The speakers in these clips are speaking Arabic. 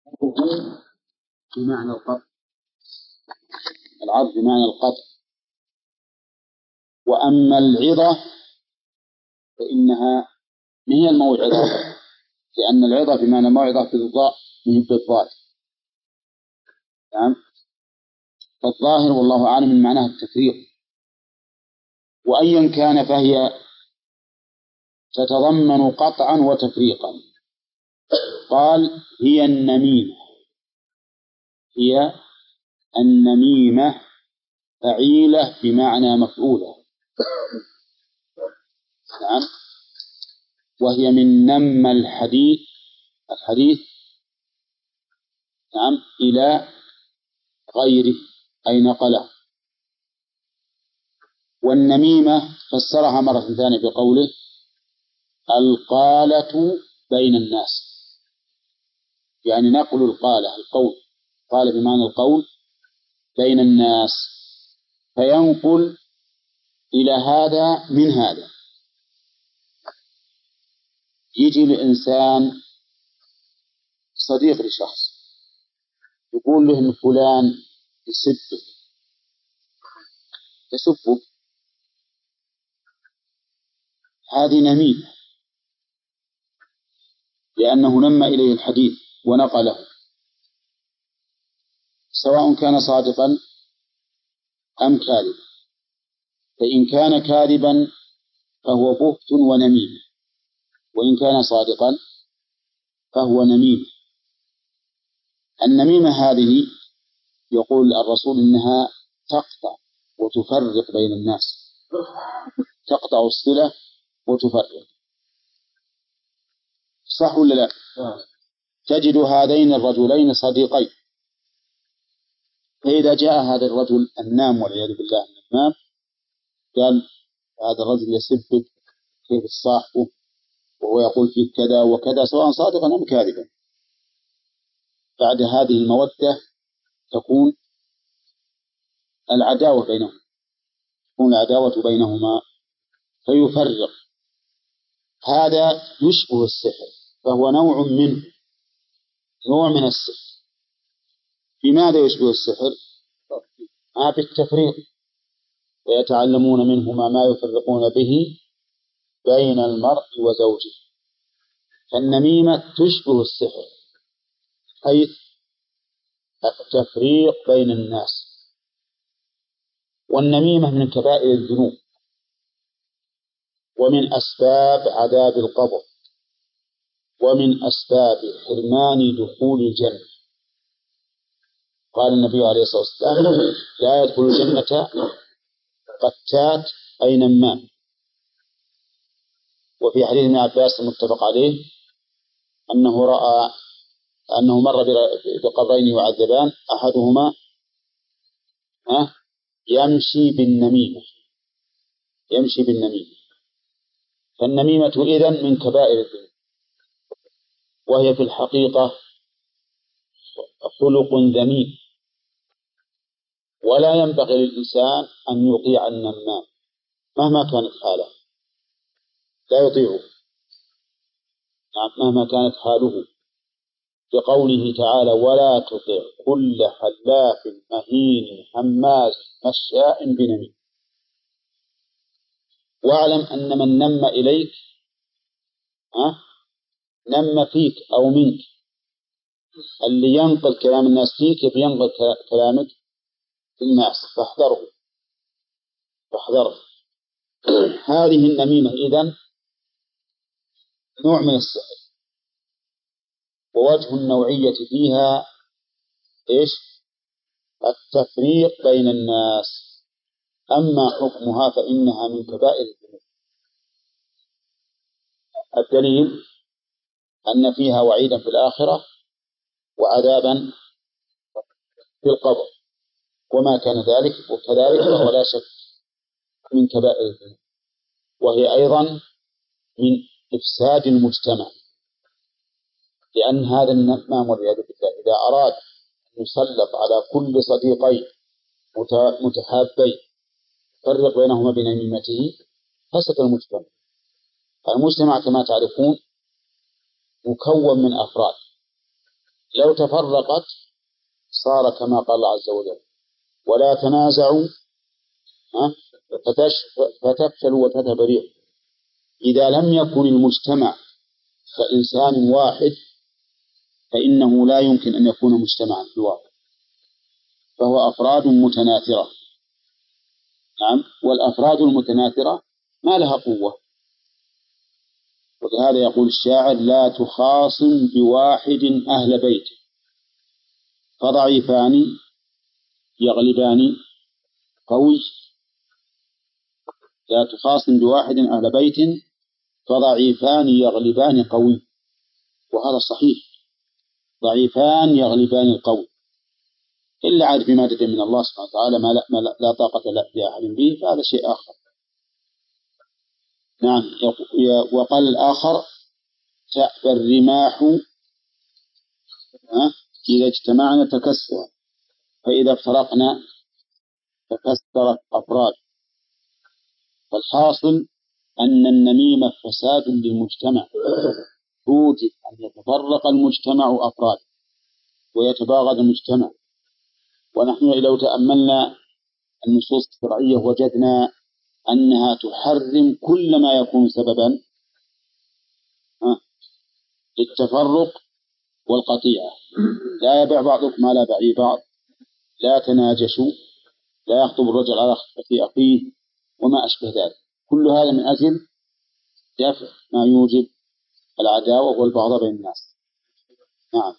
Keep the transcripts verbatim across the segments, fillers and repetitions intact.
بمعنى القطع. العرض بمعنى القطع. وأما العظة فإنها ما هي الموعظة، لأن العظة بمعنى الموعظة بالضاء من بالضاد. نعم. فالظاهر والله أعلم من معناها التفريق، وأيا كان فهي تتضمن قطعا وتفريقا. قال هي النميمة، هي النميمة فعيلة بمعنى مفعولة. نعم. وهي من نم الحديث الحديث نعم إلى غيره أي نقله. والنميمة فسرها مرة ثانية بقوله القالة بين الناس، يعني نقل القالة القول، قال بمعنى القول بين الناس، فينقل إلى هذا من هذا. يجي الإنسان صديق لشخص يقول له إن فلان يسبك يسبك، هذه نميمة لأنه نم إليه الحديث ونقله، سواء كان صادقا أم كاذبا. فإن كان كاذبا فهو بهت ونميمة، وإن كان صادقا فهو نميمة. النميمة هذه يقول الرسول إنها تقطع وتفرق بين الناس، تقطع الصلة وتفرق. صح ولا لا؟ تجد هذين الرجلين صديقين، فإذا جاء هذا الرجل النام والعياذ بالله النمام قال هذا الرجل يسبك كيف صاحبه وهو يقول فيه كذا وكذا، سواء صادقا أم كاذبا، بعد هذه المودة تكون العداوة بينهم تكون العداوة بينهما فيفرق. هذا يشبه السحر، فهو نوع منه، نوع من السحر. بماذا يشبه السحر؟ ما بالتفريق، ويتعلمون منهما ما يفرقون به بين المرء وزوجه. فالنميمة تشبه السحر حيث التفريق بين الناس. والنميمة من كبائر الذنوب ومن أسباب عذاب القبر ومن أسباب حرمان دخول الجنة. قال النبي عليه الصلاة والسلام لا يدخل الجنة قتات أي نمام. وفي حديث ابن عباس المتفق عليه أنه رأى أنه مر بقبرين يعذبان، أحدهما يمشي بالنميمة يمشي بالنميمة فالنميمة إذن من كبائر الذنوب، وهي في الحقيقة خلق ذميم، ولا ينبغي للإنسان أن يطيع النمام مهما كانت حاله، لا يطيعه مهما كانت حاله، لقوله تعالى ولا تطع كل حلاف مهين هماز مشاء بنميم. واعلم أن من نم إليك أه؟ نم فيك أو منك، اللي ينقل كلام الناس فيك يبي ينقل كلامك في الناس، فاحذره فاحذره. هذه النميمة إذن نوع من السحر، ووجه النوعية فيها إيش؟ التفريق بين الناس. أما حكمها فإنها من كبائر الذنوب. الدليل أن فيها وعيدا في الآخرة وعذابا في القبر، وما كان ذلك وكذلك فهو لا شك من كبائر الذنوب، وهي أيضا من إفساد المجتمع، لأن هذا النمام والعياذ بالله إذا أراد أن يسلط على كل صديقين متحابين يفرق بينهما بنميمته فسد المجتمع. المجتمع كما تعرفون مكون من أفراد، لو تفرقت صار كما قال الله عز وجل ولا تنازعوا فتفشلوا وتذهب ريحكم. إذا لم يكن المجتمع كإنسان واحد فإنه لا يمكن أن يكون مجتمعا في الواقع، فهو أفراد متناثرة. نعم، والأفراد المتناثرة ما لها قوة، ولهذا يقول الشاعر لا تخاصم بواحد أهل بيت فضعيفان يغلبان قوي. لا تخاصم بواحد أهل بيت فضعيفان يغلبان قوي، وهذا صحيح، ضعيفان يغلبان القوي، إلا عاد بمادة من الله سبحانه وتعالى ما لا, ما لا, لا طاقة لأحد به، فهذا شيء آخر. نعم. وقال الآخر تأبى الرماح إذا اجتمعنا تكسر فإذا افترقنا تكسرت أفراد. فالحاصل أن النميمة فساد للمجتمع، توجب أن يتفرق المجتمع أفراد ويتباغض المجتمع. ونحن لو تأملنا النصوص الشرعية وجدنا أنها تحرم كل ما يكون سببا للتفرق والقطيعة. لا يبيع بعضكم على بيع بعض، لا تناجشوا، لا يخطب الرجل على خطبة أخيه، وما أشبه ذلك. كل هذا من أجل دفع ما يوجب العداوة والبغضاء بين الناس. نعم.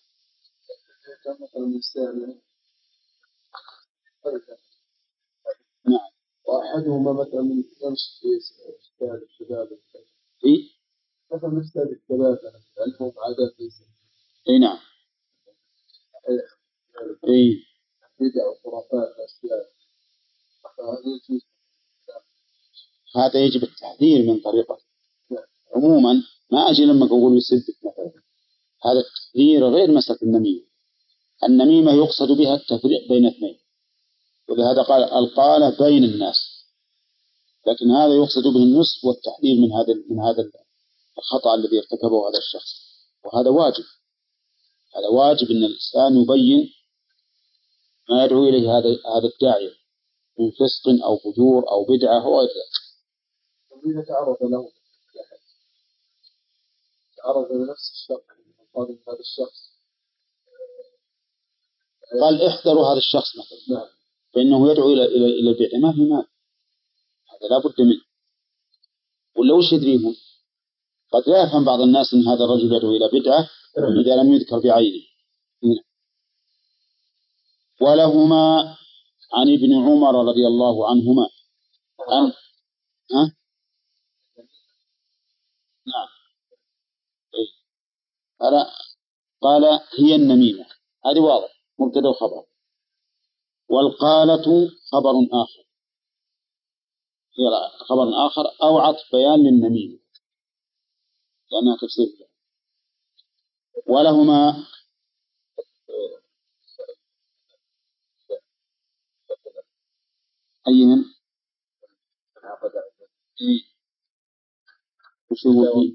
نعم. وأحدهما مثلا يمشي في استاد الشباب في مثلا استاد الشباب عندهم عادات اي نعم اي بدع وخرافات أشياء، هذا يجب التحذير من طريقة. عموما ما أجي لما أقول يسبك مثلا، هذا التحذير غير مسألة النميمة. النميمة يقصد بها التفريق بين اثنين، ولهذا قال القالة بين الناس، لكن هذا يقصد به النصح والتحذير من هذا من هذا الخطأ الذي ارتكبه هذا الشخص. وهذا واجب، هذا واجب أن الإنسان يبين ما يدعو إليه هذا هذا الداعية من فسق أو فجور أو بدعة أو غير ذلك. وإذا تعرض له تعرض لنفس الشخص قال هذا الشخص قال احذروا هذا الشخص مثلا، نعم، فإنه يدعو إلى إلى إلى البدعة، ما في مال، هذا لا بد منه. ولا وش يدريهم؟ قد لا يفهم بعض الناس أن هذا الرجل يدعو إلى بدعة إذا لم يذكر بعينه. ولهما عن ابن عمر رضي الله عنهما أن ها؟ نعم. قال قال هي النميمة، هذه واضح مبتدأ وخبر. والقالة خبر آخر، هي خبر آخر أو عطف بيان للنميمة لأنها تفسير. ولهما أيهن وش يقول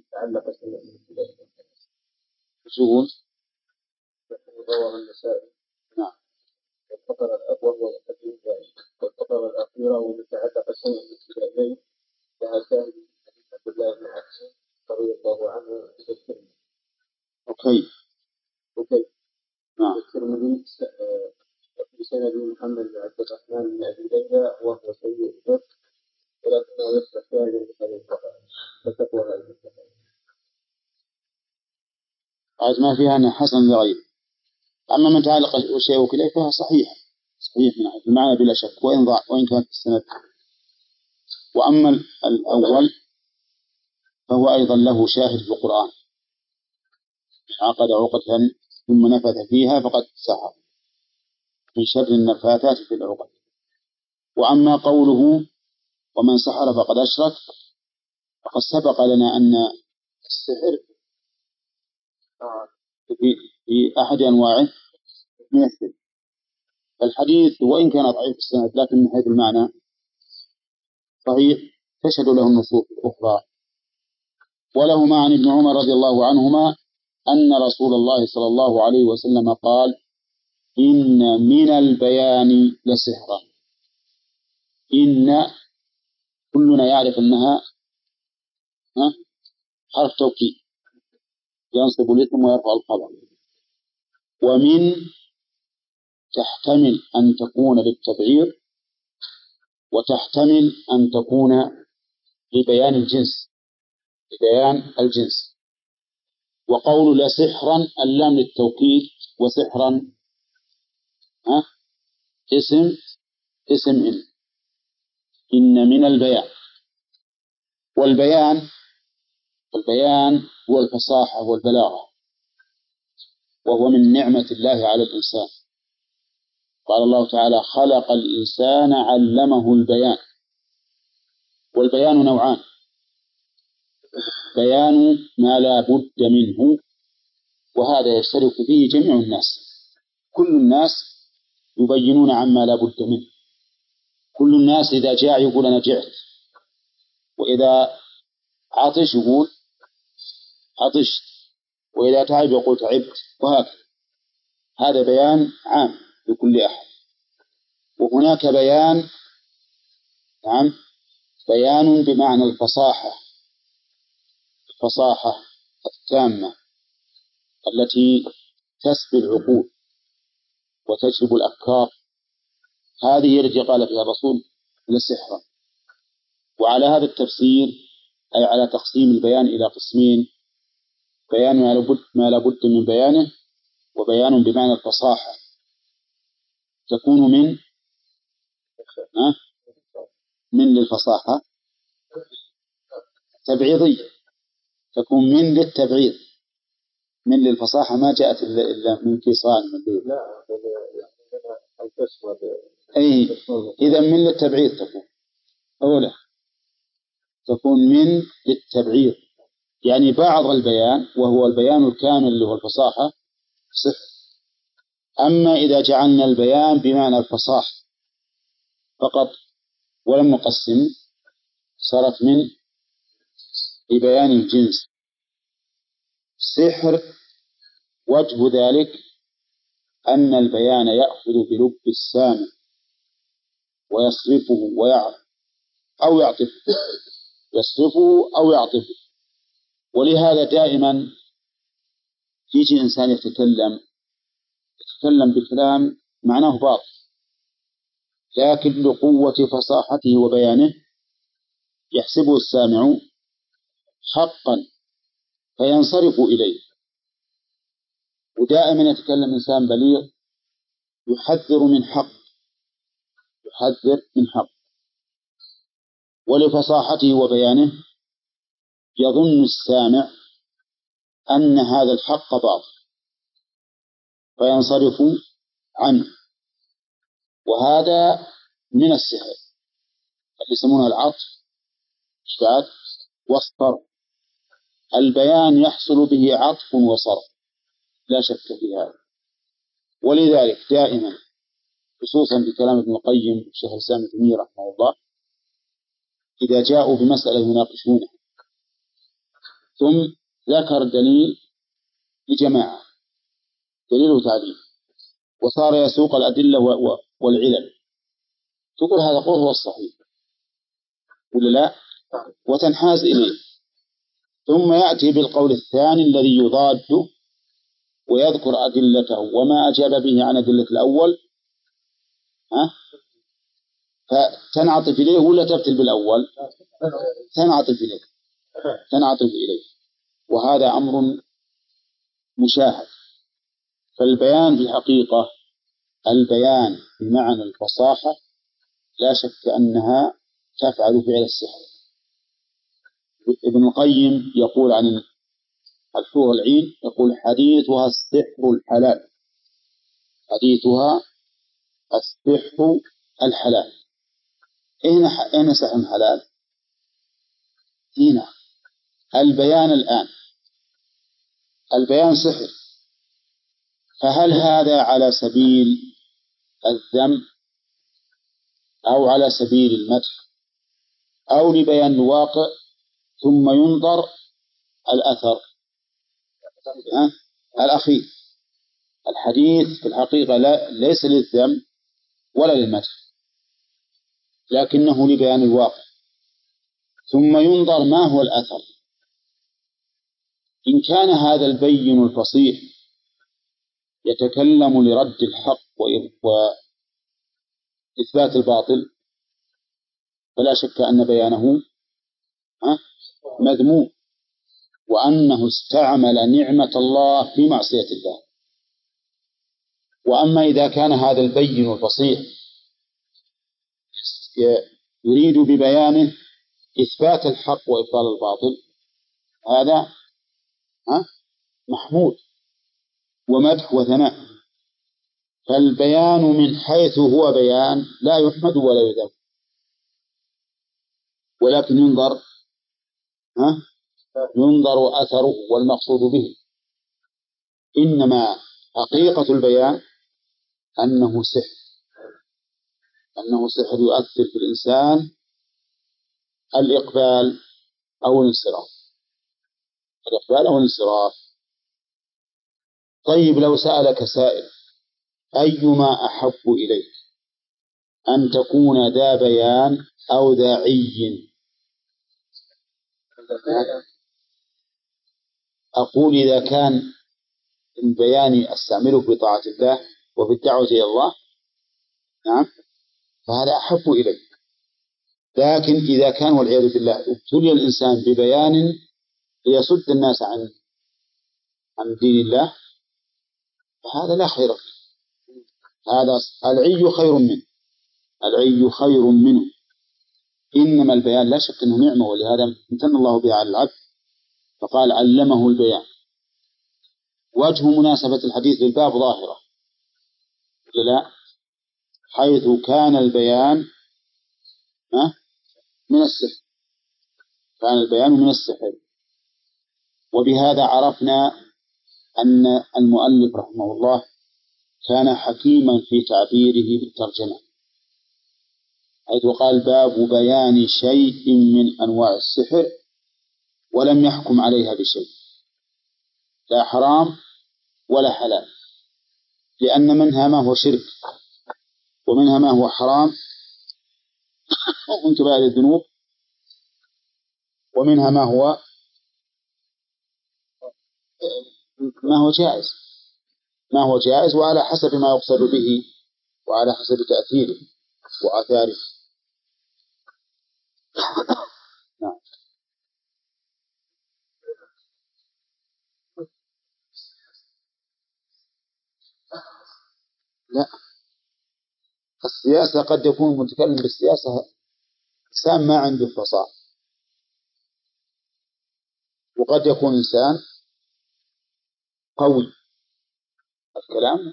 وش يقول رواه النسائي. نعم. الفقرة الأول والحديث والفقرة الأخيرة والمتعلقة شيء بالكتابين لها شاهد حديث عبد الله بن عباس رضي الله عنه في الترمذي. أوكي. أوكي. نعم. الترمذي في سند محمد بن عبد الرحمن بن أبي ليلى وهو سيء الحفظ ولكنه يصلح شاهد لهذه الفقرة فتقوى هذه الفقرة. عاد ما فيها أن حسن لغيره. أما من تعلق شيء وكله فهو صحيح صحيح من حيث المعنى بلا شك، وإن ضاع وإن كانت السند. وأما الأول فهو أيضا له شاهد في القرآن، من عقد عقدة ثم نفث فيها فقد سحر من شر النفاثات في العقد. وأما قوله ومن سحر فقد أشرك، فقد سبق لنا أن السحر في أحد أنواعه مثل الحديث، وإن كان ضعيف السند لكن من حيث المعنى صحيح، تشهد له النصوص الأخرى. ولهما عن ابن عمر رضي الله عنهما أن رسول الله صلى الله عليه وسلم قال: إن من البيان لسحرا. إن كلنا يعرف أنها حرف توكيد ينصب الاسم ويرفع الخبر، ومن تحتمل أن تكون للتبعير وتحتمل أن تكون لبيان الجنس لبيان الجنس. وقول لسحرا اللام للتوكيد، وسحرا ها اسم اسم إن إن من البيان. والبيان البيان هو الفصاحة والبلاغة، وهو من نعمة الله على الإنسان. قال الله تعالى: خلق الإنسان علمه البيان. والبيان نوعان: بيان ما لا بد منه، وهذا يشترك فيه جميع الناس، كل الناس يبينون عما لا بد منه. كل الناس إذا جاع يقول أنا جعت، وإذا عطش يقول عطشت، وإذا تعب يقول تعبت، وهكذا. هذا بيان عام لكل أحد. وهناك بيان نعم بيان بمعنى الفصاحة الفصاحة التامة التي تسبي العقول وتجلب الأفكار. هذه التي قال فيها الرسول لسحرا. وعلى هذا التفسير، أي على تقسيم البيان إلى قسمين: بيان ما لابد ما لابد من بيانه، وبيان بمعنى الفصاحة تكون من أه؟ من للفصاحة تبعيضية، تكون من للتبعيض. من للفصاحة ما جاءت إلا من كيصان من ليل. لا أي إذا من للتبعيض تكون أولا تكون من للتبعيض، يعني بعض البيان وهو البيان الكامل اللي هو الفصاحة صح. أما إذا جعلنا البيان بمعنى الفصاحة فقط ولم نقسم صارت من لبيان الجنس. سحر وجه ذلك أن البيان يأخذ بلب السامع ويصرفه ويعرف أو يعطف يصرفه أو يعطفه. ولهذا دائما يجي إنسان يتكلم يتكلم بكلام معناه باطل، لكن لقوة فصاحته وبيانه يحسبه السامع حقا فينصرف إليه. ودائما يتكلم إنسان بليغ يحذر من حق يحذر من حق ولفصاحته وبيانه يظن السامع أن هذا الحق باطل فينصرف عنه. وهذا من السحر اللي يسمونه العطف اشتعال والصرف. البيان يحصل به عطف وصرف لا شك في هذا. ولذلك دائما خصوصا في كلام ابن القيم والشيخ الإسلام ابن تيمية رحمه الله، إذا جاءوا بمسألة يناقشونها ثم ذكر دليل لجماعة دليل وتعليل وصار يسوق الأدلة والعلل، تقول هذا قول هو الصحيح ولا لا، وتنحاز إليه، ثم يأتي بالقول الثاني الذي يضاده ويذكر أدلته وما أجاب به عن أدلة الأول، ها فتنعطف إليه ولا تبتل بالأول؟ تنعطف إليه تنعطف إليه وهذا أمر مشاهد. فالبيان في الحقيقة البيان بمعنى الفصاحة لا شك أنها تفعل فعل السحر. ابن القيم يقول عن الحور العين يقول حديثها السحر الحلال حديثها السحر الحلال. أين أين سحر الحلال؟ هنا البيان الآن البيان سحر، فهل هذا على سبيل الذم أو على سبيل المدح أو لبيان الواقع؟ ثم ينظر الأثر أه؟ الأخير. الحديث في الحقيقة لا ليس للذم ولا للمدح، لكنه لبيان الواقع. ثم ينظر ما هو الأثر. إن كان هذا البين الفصيح يتكلم لرد الحق وإثبات الباطل فلا شك أن بيانه مذموم، وأنه استعمل نعمة الله في معصية الله. وأما إذا كان هذا البين الفصيح يريد ببيانه إثبات الحق وإبطال الباطل هذا محمود ومدح وثناء. فالبيان من حيث هو بيان لا يحمد ولا يذم، ولكن ينظر ها ينظر أثره والمقصود به. إنما حقيقة البيان أنه سحر، أنه سحر يؤثر في الإنسان الإقبال أو الانصراف، الإقبال أو الانصراف. طيب لو سألك سائل أيما أحب إليك أن تكون ذا بيان أو ذا عي؟ أقول إذا كان البيان أستعمله في طاعة الله وفي الدعوة إلى الله نعم فهذا أحب إلي. لكن إذا كان والعياذ بالله ابتلي الإنسان ببيان ليصد الناس عن عن دين الله فهذا لا خير فيه. هذا العي خير منه، العي خير منه. إنما البيان لا شك أنه نعمة، ولهذا امتن الله بها على العبد فقال علمه البيان. وجه مناسبة الحديث للباب ظاهرة لا، حيث كان البيان من السحر، كان البيان من السحر. وبهذا عرفنا أن المؤلف رحمه الله كان حكيما في تعبيره بالترجمة، حيث قال باب بيان شيء من أنواع السحر ولم يحكم عليها بشيء، لا حرام ولا حلال، لأن منها ما هو شرك ومنها ما هو حرام ومن كبائر الذنوب، ومنها ما هو ما هو جائز ما هو جائز وعلى حسب ما يقصد به وعلى حسب تأثيره وآثاره. نعم. لا، السياسة قد يكون متكلم بالسياسة إنسان ما عنده فصاحة، وقد يكون إنسان قوي الكلام.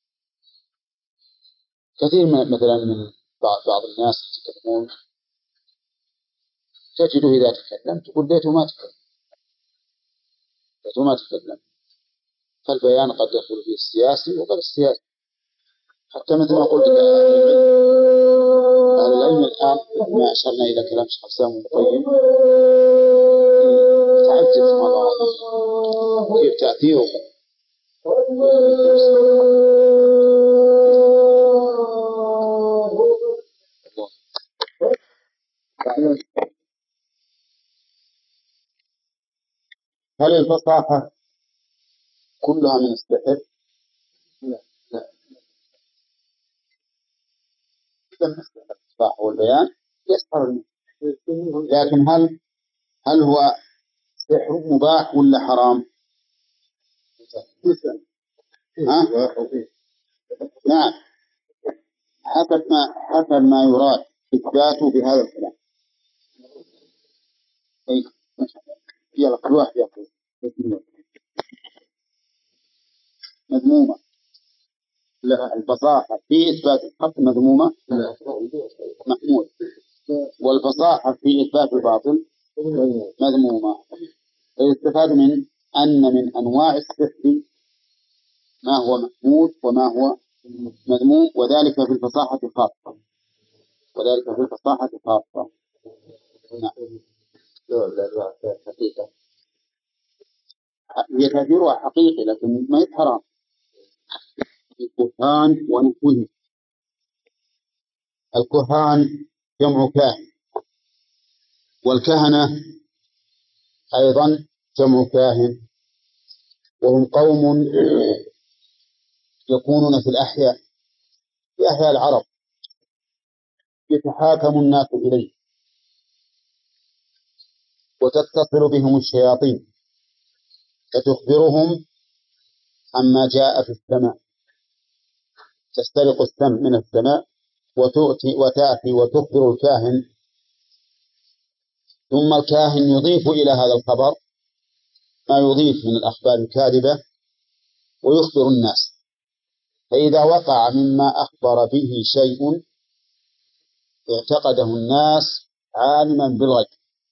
كثير من مثلا من بعض, بعض الناس يتكلمون تجده إذا تكلم تقول ليته ما تكلم ليته ما تكلم. فالبيان قد يدخل فيه السياسي وغير السياسي، حتى مثل ما قلت أهل العلم الآن ما أشرنا إلى كلام شيخ الإسلام ابن القيم تعجب سبحان الله كيف تأثيره. هل الفصاحة كلها من السحر؟ لا لا، إذا من السحر الفصاحة والبيان يسحر، لكن هل هل هو سحر مباح ولا حرام؟ ها؟ نعم، حسب ما حسب ما يراد إثباته بهذا الكلام. أي يلا كل واحد يقول مذمومة. لا، الفصاحة في إثبات الحق مذمومة محمود، والفصاحة في إثبات الباطل مذمومة. فيستفاد من أن من أنواع السحر ما هو محمود وما هو مذموم، وذلك في الفصاحة خاصة وذلك في الفصاحة خاصة. نعم. هي تأثيرها حقيقي لكن ما هي حرام. الكهان ونحوه. الكهان جمع كاهن، والكهنة أيضا جمع كاهن، وهم قوم يكونون في الأحياء في أحياء العرب يتحاكم الناس إليه وتتصل بهم الشياطين فتخبرهم عما جاء في السماء، تسترق السمع من السماء وتؤتي وتأتي وتخبر الكاهن، ثم الكاهن يضيف إلى هذا الخبر ما يضيف من الأخبار الكاذبة ويخبر الناس، فإذا وقع مما أخبر به شيء اعتقده الناس عالما بالغيب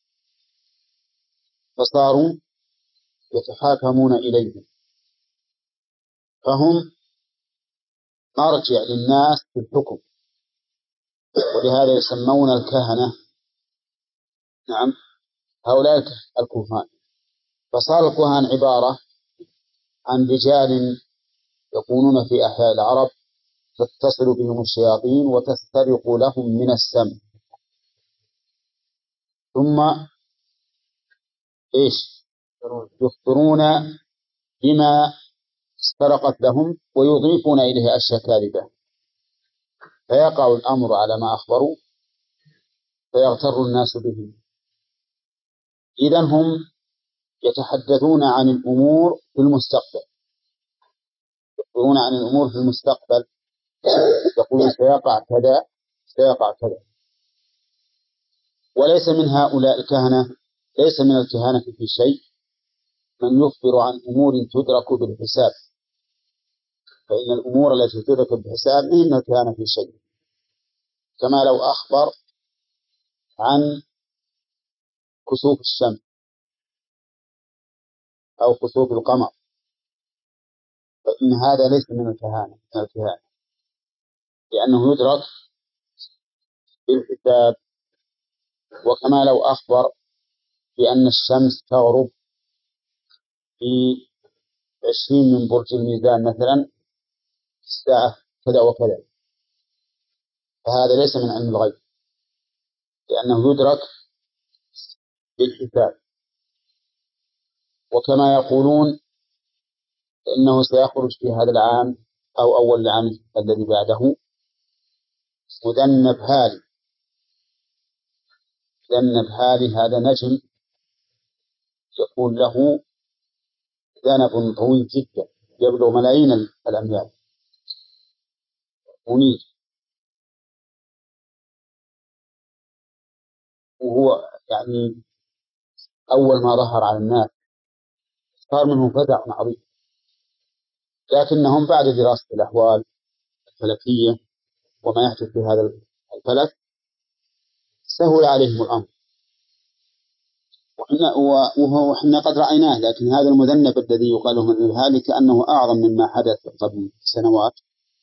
فصاروا يتحاكمون إليه، فهم مرجع للناس في الحكم، ولهذا يسمون الكهنة نعم هؤلاء الكهان. فصار الكهان عبارة عن رجال يكونون في أحياء العرب تتصل بهم الشياطين وتسترق لهم من السمع، ثم إيش يخبرون بما استرقت لهم ويضيفون إليه أشياء كاذبة، فيقع الأمر على ما أخبروا فيغتر الناس به. إذن هم يتحدثون عن الأمور في المستقبل، يخبرون عن الأمور في المستقبل، يقولون سيقع كذا سيقع كذا. وليس من هؤلاء الكهنة ليس من الكهنة في شيء من يخبر عن أمور تدرك بالحساب، فإن الأمور التي تدرك بالحساب ما من الكهنة في شيء، كما لو أخبر عن كسوف الشمس أو كسوف القمر، فإن هذا ليس من الكهنة من الكهنة لأنه يدرك بالحساب. وكما لو أخبر بأن الشمس تغرب في عشرين من برج الميزان مثلا الساعة كذا وكذا، فهذا ليس من علم الغيب لأنه يدرك بالحساب. وكما يقولون إنه سيخرج في هذا العام أو أول العام الذي بعده مذنب هالي. مذنب هالي هذا نجم يكون له ذنب طويل جدا يبلغ ملايين الأميال منير، وهو يعني أول ما ظهر على الناس صار منه فزع عظيم، لكنهم بعد دراسة الأحوال الفلكية وما يحدث في هذا الفلك سهل عليهم الأمر، وإحنا قد رأيناه. لكن هذا المذنب الذي يقال له من الهالي كأنه أعظم مما حدث قبل سنوات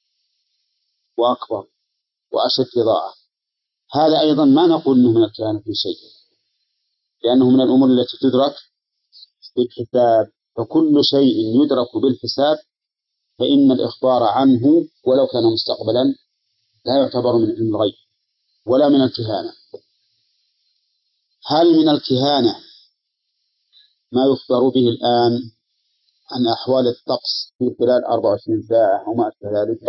وأكبر وأشد إضاءة. هذا أيضا ما نقول أنه من الكهنة في شيء لأنه من الأمور التي تدرك بالحساب، فكل شيء يدرك بالحساب فإن الإخبار عنه ولو كان مستقبلا لا يعتبر من علم الغيب ولا من الكهانة. هل من الكهانة ما يخبر به الآن عن أحوال الطقس في خلال أربع وعشرين ساعة أو ما أشبه ذلك؟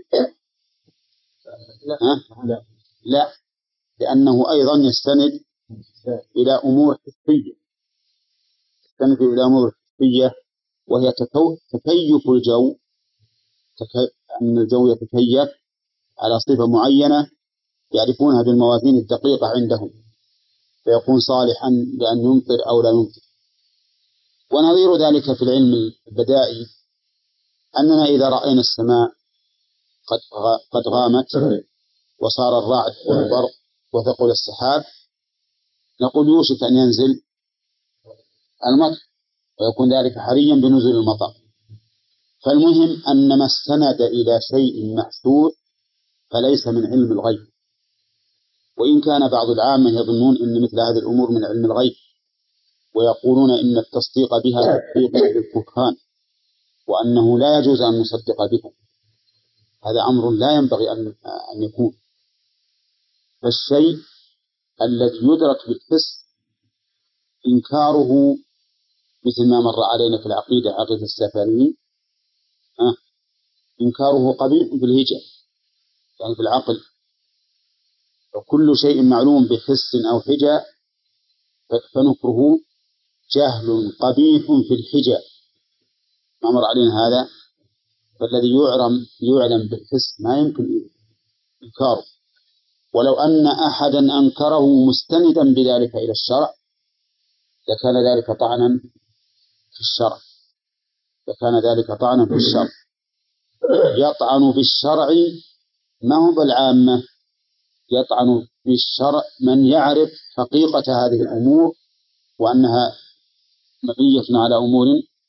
لا. لا، لأنه أيضا يستند إلى أمور حسية يستند إلى أمور حسية وهي تكيف الجو، أن الجو يتكيف على صفة معينة يعرفونها بالموازين الدقيقة عندهم فيكون صالحا لأن يمطر أو لا يمطر. ونظير ذلك في العلم البدائي أننا إذا رأينا السماء قد قد غامت وصار الرعد والبرق وثقل السحاب نقول يوشك أن ينزل المطر ويكون ذلك حريا بنزول المطر. فالمهم أن ما استند إلى شيء محسوس فليس من علم الغيب، وإن كان بعض العامة يظنون أن مثل هذه الأمور من علم الغيب ويقولون إن التصديق بها تصديق بالكهان، وأنه لا يجوز أن نصدق بها. هذا أمر لا ينبغي أن أن يكون. فالشيء الذي يدرك بالحس إنكاره مثل ما مر علينا في العقيدة، عقيدة السفاريين، أه إنكاره قبيح في الهجة، يعني في العقل. وكل شيء معلوم بحس أو حجة فنكره جهل قبيح في الحجة، ما مر علينا هذا. فالذي يعلم يعلم بالحس ما يمكن إنكاره، ولو أن أحدا أنكره مستندا بذلك إلى الشرع لكان ذلك طعنا في الشرع، لكان ذلك طعنا في الشرع. يطعن في الشرع ما هو بالعامة، يطعن في الشرع من يعرف حقيقة هذه الأمور وأنها مبنية على أمور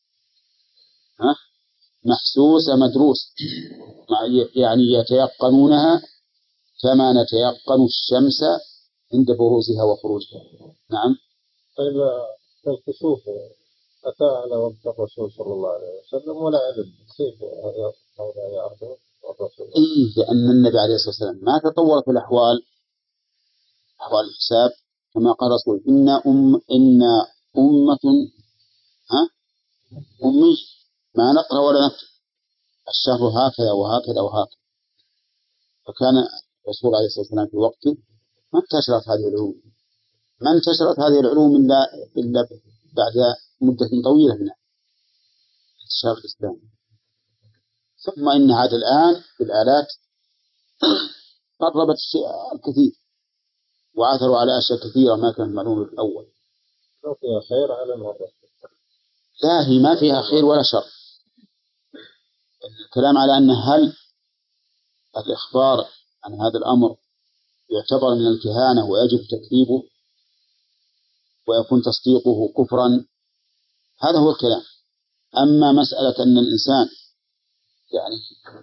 محسوسة مدروسة، يعني يتيقنونها كما نتيقن الشمس عند بروزها وخروجها. نعم. طيب الكسوف أتى على وقت الرسول صلى الله عليه وسلم ولا علم كيف هذا يعرفه الرسول؟ إيه، لأن النبي عليه الصلاة والسلام ما تطورت الأحوال، أحوال الحساب، كما قال رسول إن أم إن أمة ها أمي ما نقرأ ولا نكتب، الشهر هكذا وهكذا وهكذا. فكان الرسول عليه الصلاة والسلام في وقته ما انتشرت هذه العلوم، ما انتشرت هذه العلوم إلا إلا بعد مدة طويلة من انتشار الإسلام. ثم إن هذا الآن بالآلات قربت الشيء الكثير وعثروا على أشياء كثيرة ما كانت معلومة في الأول. لو فيها خير على المرة. لا، هي ما فيها خير ولا شر. الكلام على أن هل الإخبار عن هذا الأمر يعتبر من الكهانة ويجب تكذيبه ويكون تصديقه كفرا، هذا هو الكلام. أما مسألة أن الإنسان يعني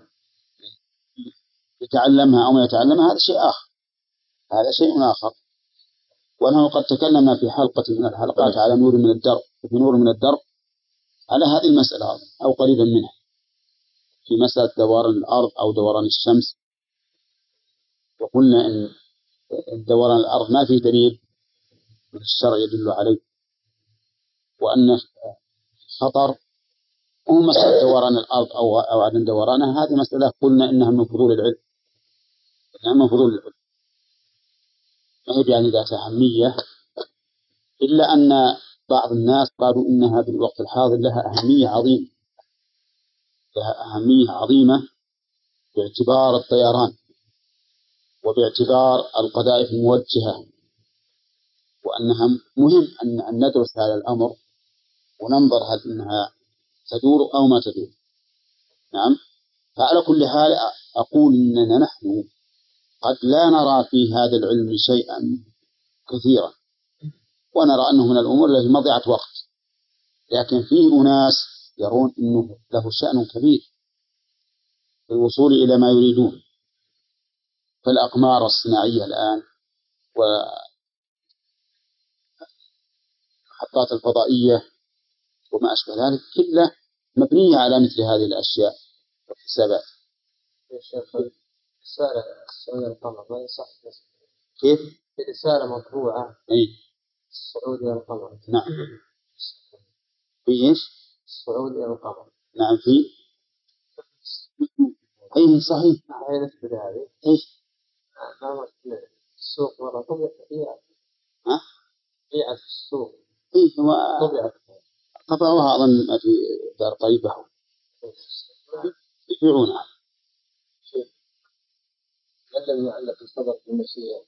يتعلمها أو ما يتعلمها هذا شيء آخر، هذا شيء آخر. ونحن قد تكلمنا في حلقة من الحلقات على نور من الدرب، في نور من الدرب على هذه المسألة أو قريبا منها، في مسألة دوران الأرض أو دوران الشمس. وقلنا إن دوران الأرض ما فيه دليل من الشرع يدل عليه، وأن خطر هو مسألة دوران الأرض أو أو عدم دورانها. هذه مسألة قلنا إنها من فضول العلم، إنها من فضول العلم، ما هي يعني ذات أهمية، إلا أن بعض الناس قالوا إنها في الوقت الحاضر لها أهمية عظيمة، لها أهمية عظيمة باعتبار الطيران وباعتبار القذائف الموجهة، وأنها مهم أن أن ندرس هذا الأمر وننظر هل إنها تدور أو ما تدور. نعم. فعلى كل حال أقول إننا نحن قد لا نرى في هذا العلم شيئا كثيرا، ونرى أنه من الأمور التي مضيعة وقت، لكن فيه أناس يرون أنه له شأن كبير في الوصول إلى ما يريدون. فالأقمار الصناعية الآن والمحطات الفضائية وما أشبه ذلك كله مبنية على مثل هذه الأشياء والحسابات. يا شيخ رسالة السعودية القمر ما يصح كيف؟ رسالة مطبوعة أي السعودية القمر. نعم. في إيش؟ السعودية القمر. نعم في. أي صحيح. هاي نثبت هذه. إيش؟ نعم السوق مرة طبيعة طبيعة. ها؟ طبيعة في السوق. إيه هو طبيعة. قطعوها أظن في دار طيبة يبيعونها. الذي يعلق الصدر في المسيح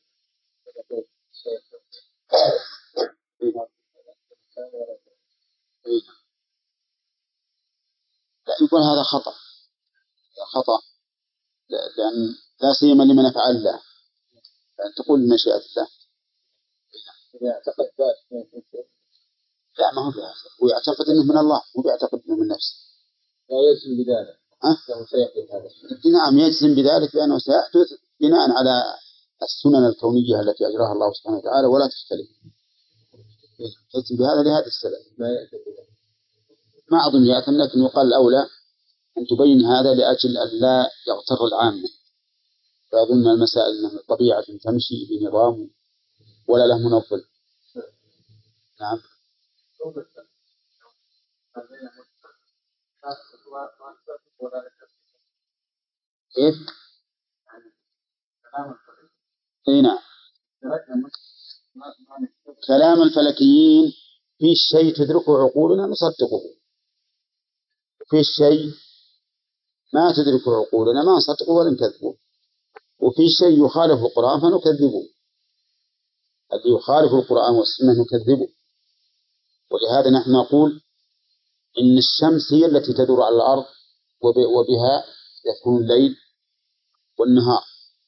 لا، يقول هذا خطأ خطأ، لأن لا سيما لمن يفعل له، تقول مشيئة الله. يعتقد ذلك لا، ما هو بهذا، ويعتقد أنه من الله وبيعتقد أنه من نفسه. لا يجزم بذلك. أه؟ نعم يجزم بذلك لأنه سيحدث بناء على السنن الكونية التي أجراها الله سبحانه وتعالى ولا تختلف. يأتي بهذا لهذا السبب. ما أظن يأتم، لكن يقال الأولى أن تبين هذا لأجل أن لا يغتر العامة فيظن المسائل أنها طبيعة تمشي بنظام ولا له منظم. نعم. كيف؟ اي نعم. كلام الفلكيين في شيء تدركه عقولنا نصدقه، وفي شيء ما تدركه عقولنا ما نصدقه ولا نكذبه، وفي شيء يخالف القرآن فنكذبه. الذي يخالف القرآن والسنة نكذبه. ولهذا نحن نقول إن الشمس هي التي تدور على الأرض وبها يكون الليل والنهار.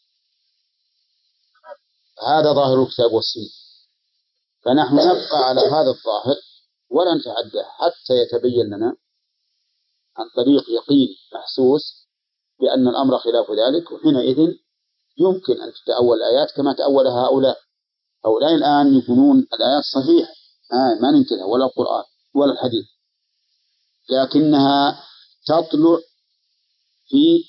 هذا ظاهر الكتاب والسنة، فنحن نبقى على هذا الظاهر ولا نتعدى حتى يتبين لنا عن طريق يقين محسوس بأن الأمر خلاف ذلك، وحينئذ يمكن أن تتأول الآيات كما تأولها هؤلاء. هؤلاء الآن يقولون الآيات صحيحة آه ما ننكرها، ولا القرآن ولا الحديث، لكنها تطلع في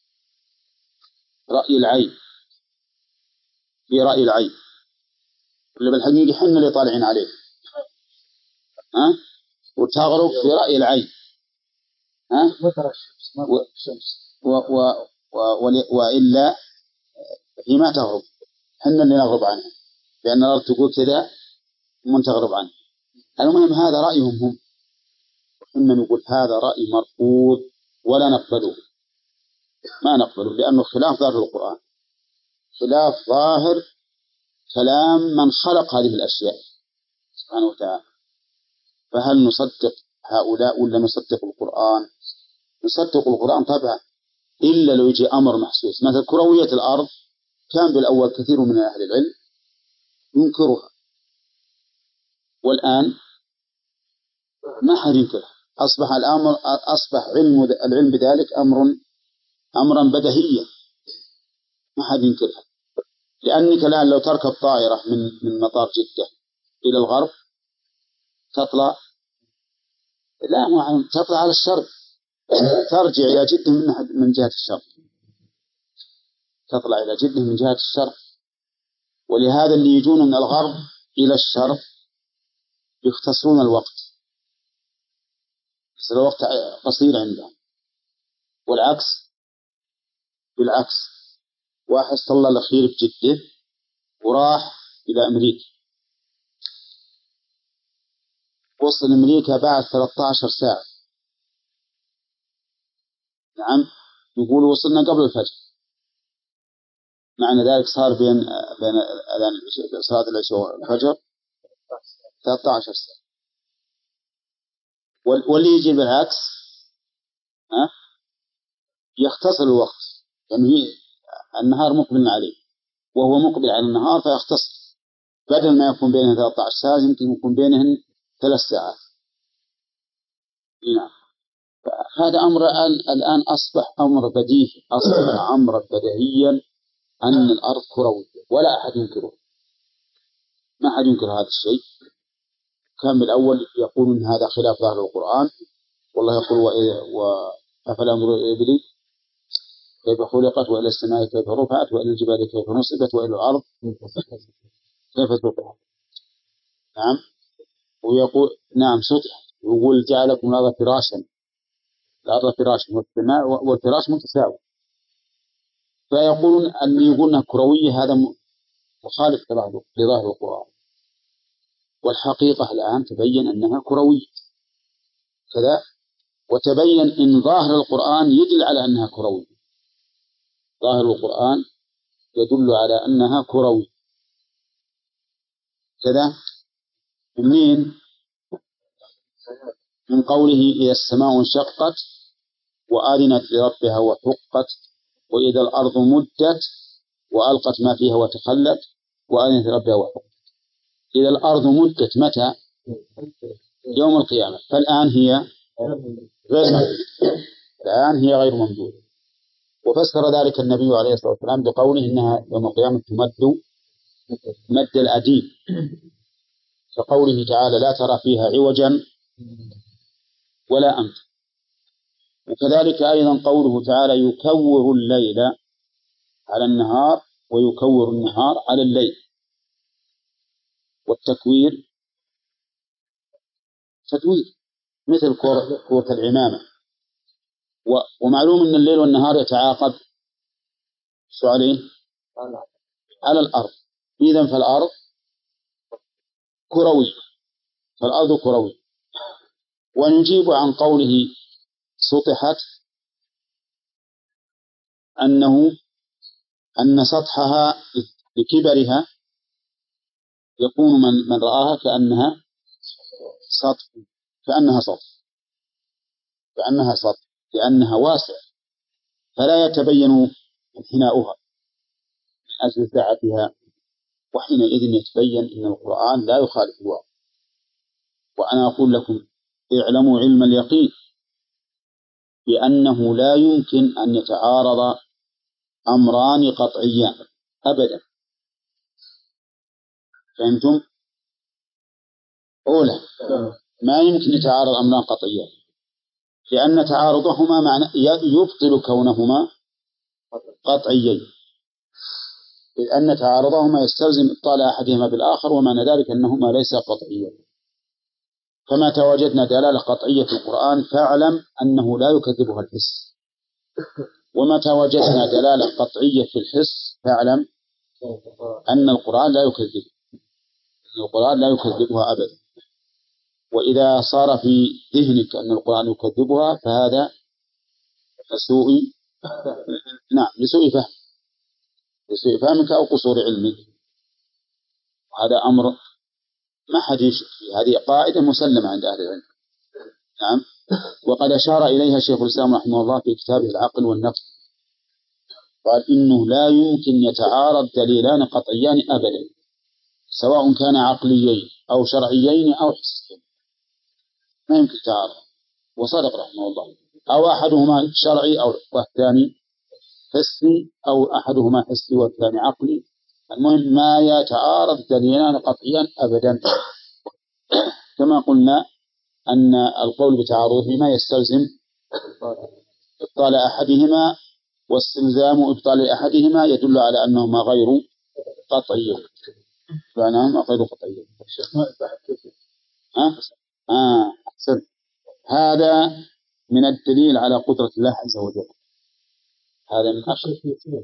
رأي العين، في رأي العين اللي بالحقيقة حنا اللي طالعين عليه، ها أه؟ وتغرب في رأي العين، ها أه؟ و... و... و... وإلا فيما تغرب حنا اللي نغرب عنها، لأن الأرض تقول كذا ومن تغرب عنه. المهم هذا رأيهم هم، وحنا نقول هذا رأي مرفوض ولا نقبله، ما نقبله، لأنه خلاف ظاهر القرآن، خلاف ظاهر كلام من خلق هذه الأشياء سبحانه وتعالى. فهل نصدق هؤلاء ولا نصدق القرآن؟ نصدق القرآن طبعا، إلا لو يجي أمر محسوس. مثل كروية الأرض كان بالأول كثير من أهل العلم ينكرها، والآن ما حد ينكرها. أصبح الأمر أصبح علم العلم بذلك أمر أمرا بديهيا، ما حد ينكرها. لأنك الآن لو تركب طائرة من من مطار جدة إلى الغرب تطلع لا ما تطلع على الشرق، ترجع إلى جدة من من جهة الشرق، تطلع إلى جدة من جهة الشرق. ولهذا اللي يجون من الغرب إلى الشرق يختصرون الوقت، يصير الوقت قصير عندهم. والعكس بالعكس، واحد صلى الأخير بجدة وراح إلى أمريكا، وصل أمريكا بعد ثلاثة عشر ساعة. نعم، يقول وصلنا قبل الفجر، معنى ذلك صار بين بين أذان صلاة العشاء والفجر ثلاثة عشر ساعة. واللي يجي بالعكس ها يختصر الوقت، لأنه يعني النهار مقبل عليه وهو مقبل على النهار، فيختصر بدل ما يكون بينه ثلاثة عشر ساعة يمكن يكون بينهن ثلاث ساعات. نعم. هذا أمر الآن أصبح أمر بديهي، أصبح أمر بديهيا أن الأرض كروية ولا أحد ينكره، ما أحد ينكر هذا الشيء. كان بالأول يقولون هذا خلاف ظاهر القرآن، والله يقول وأفلا ينظرون إلى الإبل كيف خلقت وإلى السماء كيف رفعت وإلى الجبال كيف نصبت وإلى الأرض كيف سطحت. نعم. ويقول نعم سطحت، ويقول جعلكم الأرض فراشا، الأرض فراشا والسماء والفراش متساوي. فيقولون أن يقولنا كروية هذا مخالف لظاهر القرآن، والحقيقة الآن تبين أنها كروية كذا، وتبين أن ظاهر القرآن يدل على أنها كروية، ظاهر القرآن يدل على أنها كروية كذا. منين؟ من قوله إذا السماء انشقت وآذنت لربها وحقت وإذا الأرض مدت وألقت ما فيها وتخلت وآذنت لربها وحقت. إذا الأرض مدت متى؟ يوم القيامة، فالآن هي غير ممدودة، الآن هي غير ممدودة. وفسر ذلك النبي عليه الصلاة والسلام بقوله إنها يوم القيامة تمد مد الأديم، كقوله تعالى لا ترى فيها عوجا ولا أمتا. وكذلك أيضا قوله تعالى يكور الليل على النهار ويكور النهار على الليل. والتكوير تدوير مثل كورة العمامة. ومعلوم أن الليل والنهار يتعاقب عليه على الأرض. إذن فالأرض كروي فالأرض كروي. ونجيب عن قوله سطحت أنه أن سطحها لكبرها يكون من من رآها كأنها سطح كأنها سطح كأنها سطح لأنها واسعة فلا يتبين انحناؤها من أجل سعتها. وحينئذ يتبين أن القرآن لا يخالف الواقع. وأنا أقول لكم اعلموا علم اليقين بأنه لا يمكن أن يتعارض أمران قطعيان أبدا. فهمتم؟ أولا ما يمكن يتعارض أمران قطعيان لأن تعارضهما معنى يبطل كونهما قطعيين، لأن تعارضهما يستلزم إبطال أحدهما بالآخر ومعنى ذلك أنهما ليس قطعيين. فما تواجدنا دلالة قطعية في القرآن فاعلم أنه لا يكذبها الحس، وما تواجدنا دلالة قطعية في الحس فاعلم أن القرآن لا يكذب أن القرآن لا يكذبها أبدا. وإذا صار في ذهنك أن القرآن يكذبها فهذا لسوء نعم لسوء فهم لسوء فهمك أو قصور علمك. وهذا أمر ما حد يشك فيه. هذه قاعدة مسلمة عند أهل العلم. نعم. وقد أشار إليها شيخ الإسلام رحمه الله في كتابه العقل والنقل قال إنه لا يمكن يتعارض دليلان قطعيان أبدا سواء كان عقليين أو شرعيين أو حسيين ما يمكن تعارض. وصدق رحمه الله. أو أحدهما شرعي أو والثاني حسي أو أحدهما حسي والثاني عقلي. المهم ما يتعارض دليلان قطعيان أبدا. كما قلنا أن القول بتعارضهما يستلزم إبطال أحدهما واستلزام إبطال أحدهما يدل على أنهما غير قطعيين فأنهما غير قطعيين. ها؟ آه أحسن. هذا من الدليل على قدرة الله عز وجل. هذا من أشهر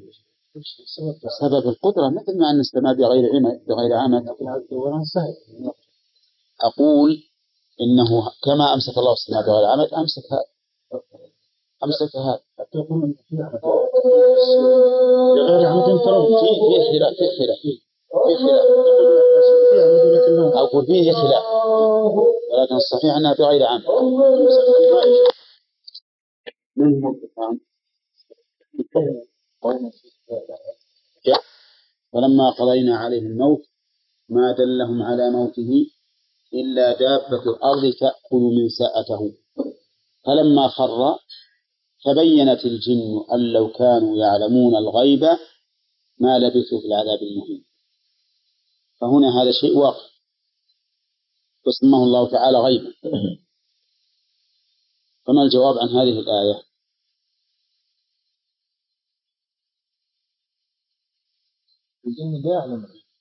سبب القدرة مثل ما أن السماء بغير عمد بغير عمد. أقول إنه كما أمسك الله السماء بغير عمد أمسك هذا أمسك هذا بغير عمد في في خلاف في خلاف في خلاف أقول فيه خلاف ولكن الصحيح أنها بغير عمد. من مرتفعا فلما قضينا عليه الموت ما دلهم على موته إلا دابة الأرض تأكل من سأته فلما خر تبينت الجن أن لو كانوا يعلمون الغيب ما لبثوا في العذاب المهين. فهنا هذا شيء واقع وسماه الله تعالى غيبا. فما الجواب عن هذه الآية؟ الجن لا يعلم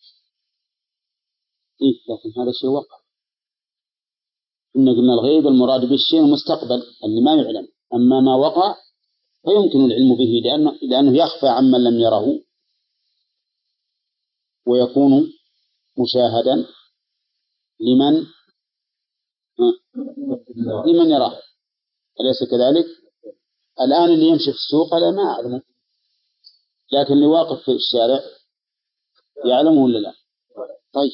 إيه لكن هذا شيء واقع. إن قلنا الغيب المراد بالشيء المستقبل اللي ما يعلم. أما ما وقع فيمكن العلم به لأنه, لأنه يخفى عمن لم يره ويكون مشاهدا لمن لمن يراه. أليس كذلك؟ الآن اللي يمشي في السوق لا ما أعلمه لكن اللي واقف في الشارع يعلمه ولا لا؟ طيب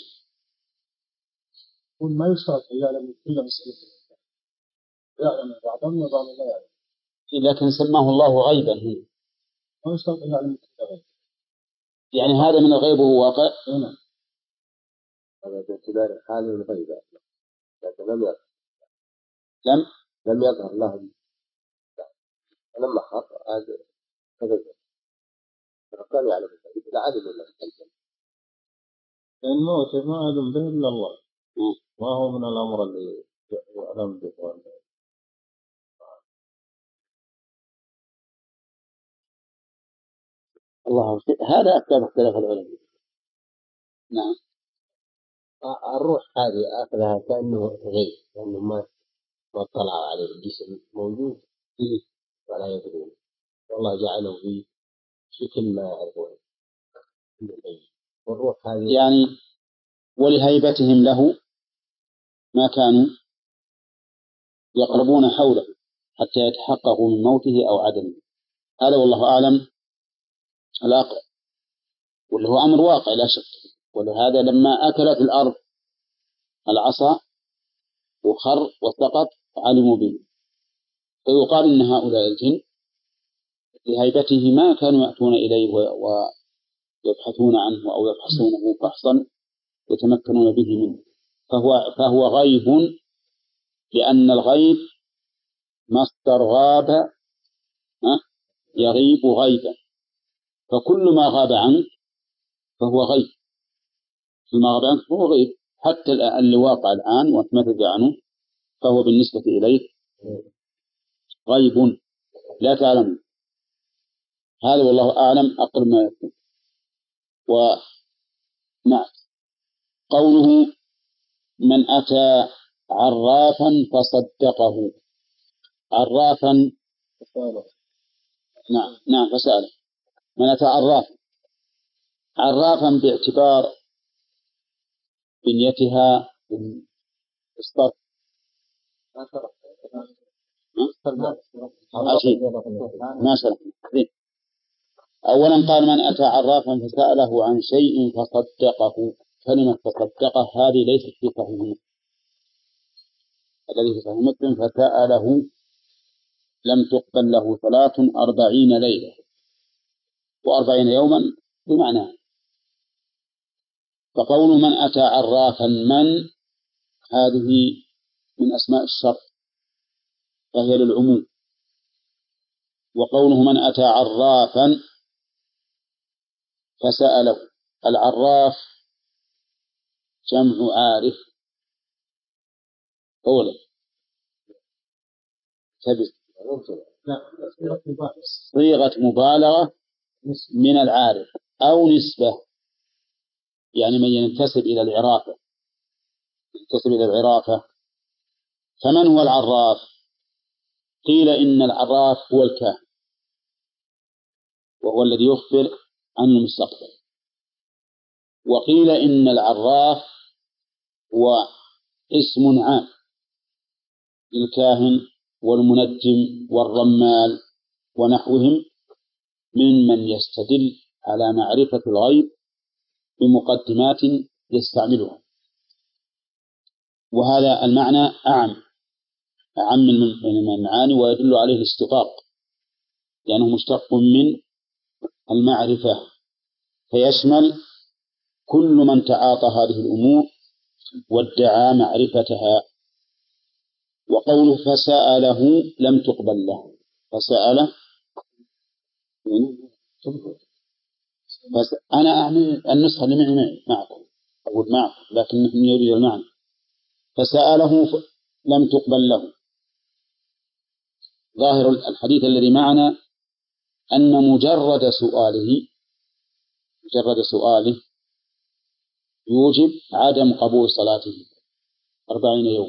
ما يشترط أن يعلم كل مسألة يعلم بعضهم وبعضهم لا يعلم لكن سماه الله غيبا هنا ما يشترط أن يعلم كل غيب يعني هذا من الغيب وهو واقع. نعم هذا باعتبار حال الغيب لكن لم يظهر لم لم يظهر له لما خاف هذا كذب كان يعلم لا عدل ولا الموت ما علم به إلا الله ما هو من الأمر اللي يعلم به. الله هذا أكثر اختلاف العلماء. نعم. الروح هذه أخذها كأنه غيب، لأنه ما ما اطلع عليه، الجسم موجود ولا يدرون، والله جعله في شكل ما يعرفون. والروح هذه يعني ولهيبتهم له ما كانوا يقربون حوله حتى يتحققوا من موته أو عدمه. هذا والله أعلم الأقرب، واللي هو أمر واقع لا شك. ولهذا لما أكلت الأرض العصا وخر وسقط علموا به. فيقال إن هؤلاء الجن لهيبته ما كانوا يأتون إليه ويبحثون عنه أو يبحثونه بحثا يتمكنون به منه، فهو, فهو غيب، لأن الغيب مصدر غاب يغيب غيبا، فكل ما غاب عنك فهو غيب، كل ما غاب عنك فهو غيب، حتى اللي واقع الآن وأنت ما تدري عنه فهو بالنسبة إليك غيب لا تعلم. هذا والله أعلم أقل ما يكون. ونعم. قوله من أتى عرافا فصدقه، عرافا نعم نعم فسأله. من أتى عرافا، عرافا باعتبار بنيتها الصرف عجيب ما سلف. أولا قال من أتى عرافا فسأله عن شيء فصدقه، كلمة فصدقه هذه ليست في صحيح مسلم. الذي في صحيح مسلم فسأله لم تقبل له صلاة أربعين ليلة وأربعين يوما بمعنى. فقول من أتى عرافا من هذه من أسماء الشرط فهي للعموم. وقوله من أتى عرافا فسأله، العراف جمع عارف أولا صيغة مبالغة من العارف أو نسبة، يعني من ينتسب إلى العرافة، ينتسب إلى العرافة. فمن هو العراف؟ قيل إن العراف هو الكاهن، وهو الذي يخبر عن المستقبل. وقيل إن العراف هو اسم عام للكاهن والمنجم والرمال ونحوهم ممن يستدل على معرفة الغيب بمقدمات يستعملها. وهذا المعنى أعم أعم من المعاني، ويدل عليه الاشتقاق لأنه يعني مشتق من المعرفة، فيشمل كل من تعاطى هذه الأمور وادعى معرفتها. وقوله فسأله لم تقبل له، فسأله فس... أنا أعمل النسخة اللي معي معكم أقول معكم، لكن يريد المعنى. فسأله ف... لم تقبل له. ظاهر الحديث الذي معنا أن مجرد سؤاله مجرد سؤاله يوجب عدم قبول صلاته أربعين يوم،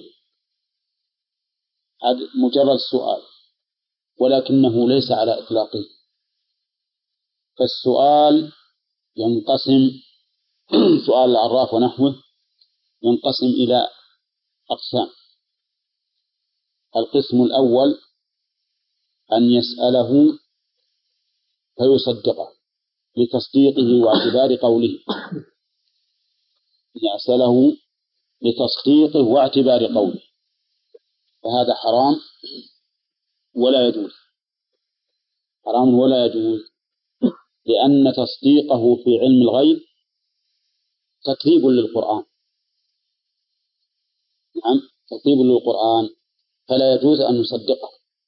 مجرد سؤال، ولكنه ليس على إطلاقه. فالسؤال ينقسم سؤال العراف ونحوه ينقسم إلى أقسام. القسم الأول أن يسأله فيصدقه لتصديقه واعتبار قوله، يسأله لتصديقه واعتبار قوله، فهذا حرام ولا يجوز، حرام ولا يجوز، لأن تصديقه في علم الغيب تكذيب للقرآن. نعم تكذيب للقرآن، فلا يجوز أن نصدقه.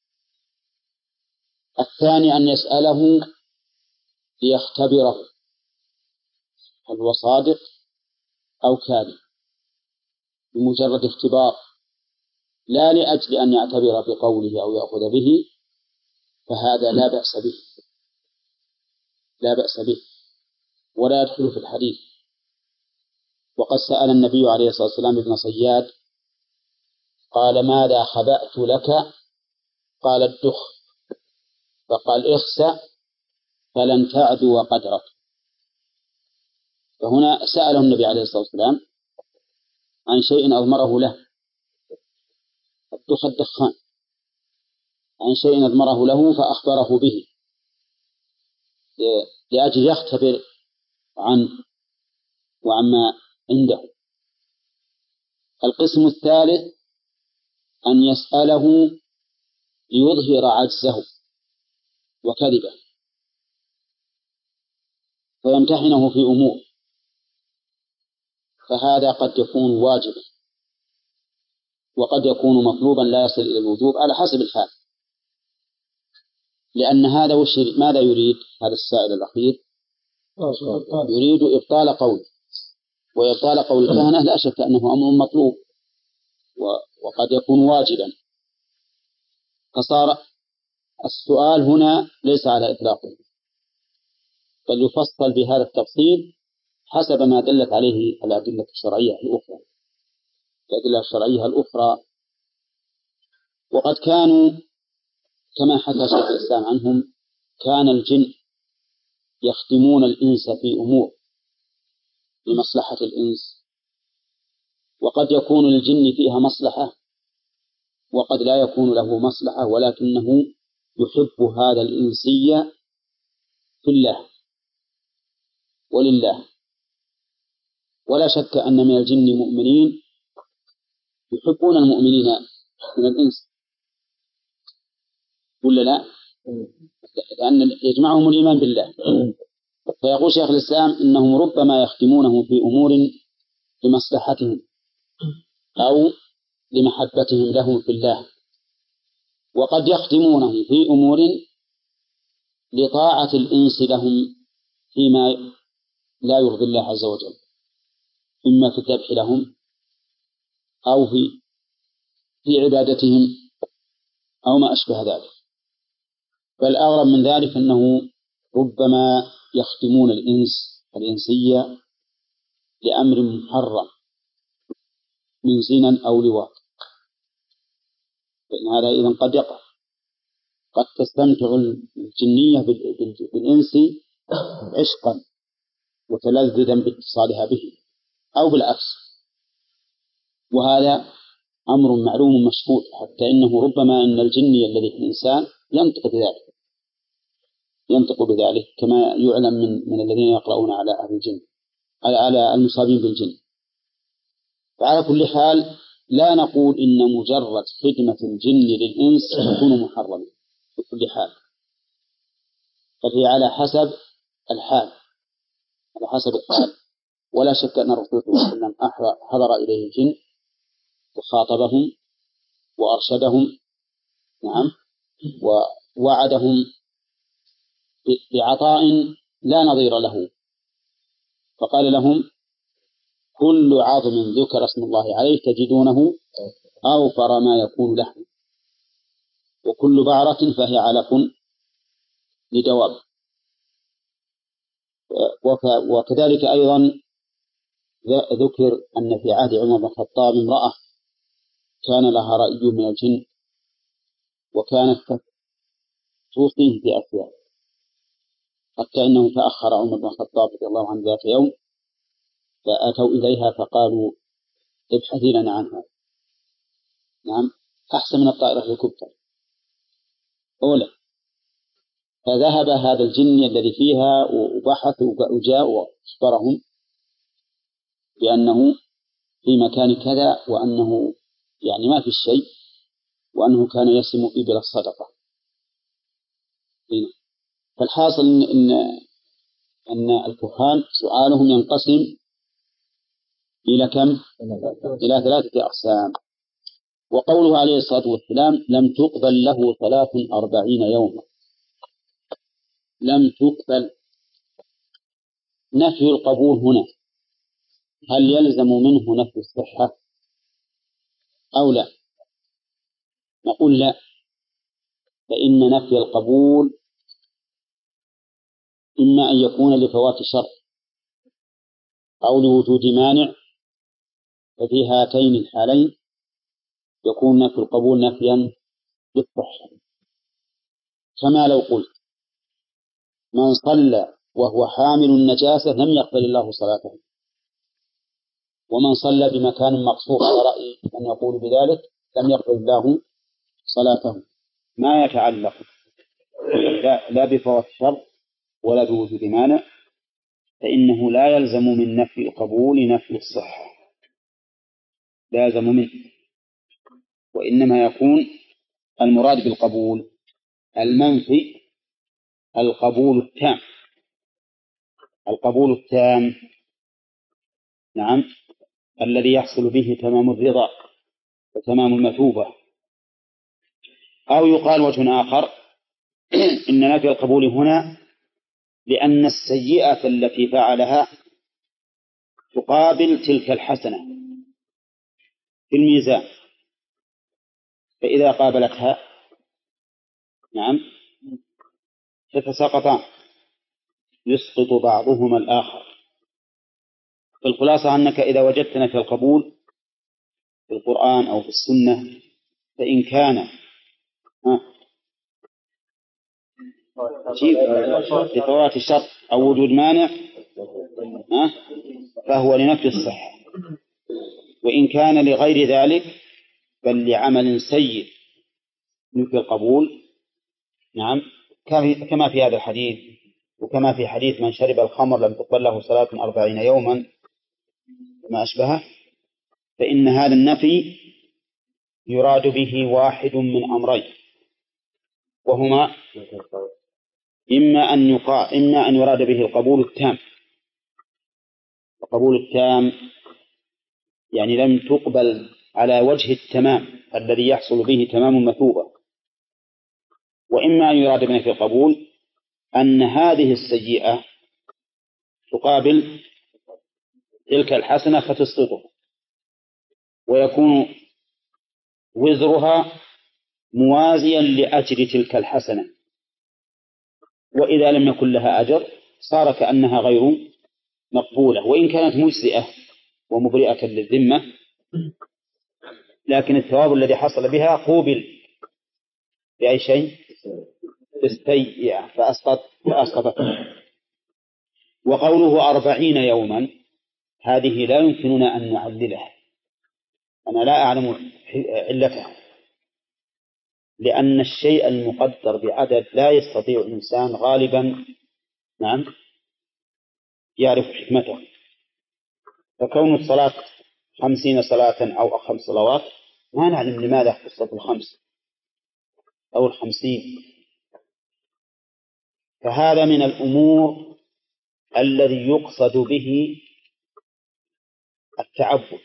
الثاني أن يسأله ليختبره هل هو صادق أو كاذب، بمجرد اختبار لا لأجل أن يعتبر بقوله أو يأخذ به، فهذا لا بأس به لا بأس به ولا يدخل في الحديث. وقد سأل النبي عليه الصلاة والسلام ابن صياد قال ماذا خبأت لك؟ قال الدخ، فقال اخسأ فلن تعدو قدرك. فهنا سأله النبي عليه الصلاة والسلام عن شيء أضمره له، الدخ الدخان، عن شيء أضمره له فأخبره به لأجل يختبر عنه وعما عنده. القسم الثالث أن يسأله ليظهر عجزه وكذبه فيمتحنه في أمور، فهذا قد يكون واجبا وقد يكون مطلوبا لا يصل إلى الوجوب على حسب الحال. لأن هذا وش ماذا يريد هذا السائل الأخير؟ يريد إبطال قول، وإبطال قول الكهنة لا شك أنه أمر مطلوب وقد يكون واجبا. فصار السؤال هنا ليس على إطلاقه، بل يفصل بهذا التفصيل حسب ما دلت عليه الأدلة الشرعية الأخرى الأدلة الشرعية الأخرى. وقد كانوا كما حكى شيخ الإسلام عنهم كان الجن يخدمون الإنس في أمور لمصلحة الإنس، وقد يكون للجن فيها مصلحة وقد لا يكون له مصلحة، ولكنه يحب هذا الإنسية في الله ولله. ولا شك أن من الجن مؤمنين يحبون المؤمنين من الإنس، ولا لا؟ لأن يجمعهم الإيمان بالله. فيقول شيخ الإسلام إنهم ربما يخدمونه في أمور لمصلحتهم أو لمحبتهم لهم في الله، وقد يخدمونه في أمور لطاعة الإنس لهم فيما لا يرضي الله عز وجل، إما في الذبح لهم أو في في عبادتهم أو ما أشبه ذلك. فالأغرب من ذلك أنه ربما يخدمون الإنس الإنسية لأمر محرم من زنا أو لواط، فإن هذا إذن قد يقع. قد تستمتع الجنية بالإنس عشقا وتلذذا باتصالها به أو بالعكس، وهذا أمر معلوم مشهود، حتى إنه ربما أن الجني الذي في الإنسان ينطق بذلك ينطق بذلك كما يعلم من من الذين يقرؤون على أهل الجن على على المصابين بالجن. فعلى كل حال لا نقول إن مجرد خدمة الجن للإنس تكون محرمة في كل حال، بل هي على حسب الحال على حسب الحال. ولا شك أن الرسول صلى الله عليه وسلم حضر إليه الجن وخاطبهم وأرشدهم، نعم، ووعدهم بعطاء لا نظير له، فقال لهم كل عظم ذكر اسم الله عليه تجدونه أوفر ما يكون لحم، وكل بعرة فهي علف لدواب. وكذلك أيضا ذكر أن في عهد عمر بن الخطاب امرأة كان لها رأي من الجن وكانت توصيه في أشياء، حتى إنه تأخر عمر بن الخطاب رضي الله عنه ذات يوم فأتوا إليها فقالوا ابحثي لنا عنها، نعم، أحسن من الطائرة الهليكوبتر أولى. فذهب هذا الجن الذي فيها وبحث وجاء وأخبرهم بأنه في مكان كذا، وأنه يعني ما في شيء، وأنه كان يسم إبل الصدقة. فالحاصل إن أن الكهان سؤالهم ينقسم إلى كم؟ إلى ثلاثة أقسام. وقوله عليه الصلاة والسلام لم تقبل له ثلاث أربعين يوما، لم تقبل، نفي القبول هنا هل يلزم منه نفي الصحة أو لا؟ نقول لا، فإن نفي القبول إما أن يكون لفوات شرط أو لوجود مانع، ففي هاتين الحالين يكون نفي القبول نفيا بالصحة، كما لو قلت من صلى وهو حامل النجاسة لم يقبل الله صلاته، ومن صلى بمكان مقصور على رأي من يقول بذلك لم يقبل الله صلاته. ما يتعلق لا, لا بفوات الشرط ولا بوجود مانع، فإنه لا يلزم من نفي القبول نفي الصحة، لا يلزم منه، وإنما يكون المراد بالقبول المنفي القبول التام، القبول التام نعم، الذي يحصل به تمام الرضا وتمام المثوبة. أو يقال وجه آخر إن نفي القبول هنا لأن السيئة التي فعلها تقابل تلك الحسنة في الميزان، فإذا قابلتها نعم تتساقطان، يسقط بعضهما الآخر. فالخلاصة أنك إذا وجدت نفي القبول في القرآن أو في السنة، فإن كان لفوات الشرط أو وجود مانع فهو لنفي الصحة، وإن كان لغير ذلك بل لعمل سيء نفي القبول نعم، كما في هذا الحديث وكما في حديث من شرب الخمر لم تقبل له صلاة أربعين يوما وما أشبهه. فإن هذا النفي يراد به واحد من أمرين، وهما إما أن يقال إما أن يراد به القبول التام، القبول التام يعني لم تقبل على وجه التمام الذي يحصل به تمام المثوبة، وإما أن يراد بنفي القبول أن هذه السيئة تقابل تلك الحسنة فتسقطه، ويكون وزرها موازيا لأجر تلك الحسنة، وإذا لم يكن لها أجر صار كأنها غير مقبولة، وإن كانت مجزئة ومبرئة للذمة، لكن الثواب الذي حصل بها قوبل بأي شيء استيئة فأسقط فأسقطت. وقوله أربعين يوما هذه لا يمكننا أن نعللها، أنا لا أعلم علتها، لأن الشيء المقدر بعدد لا يستطيع الإنسان غالبا نعم يعرف حكمته. فكون الصلاة خمسين صلاة أو خمس صلوات ما نعلم لماذا خصت الخمس أو الخمسين، فهذا من الأمور الذي يقصد به التعبد،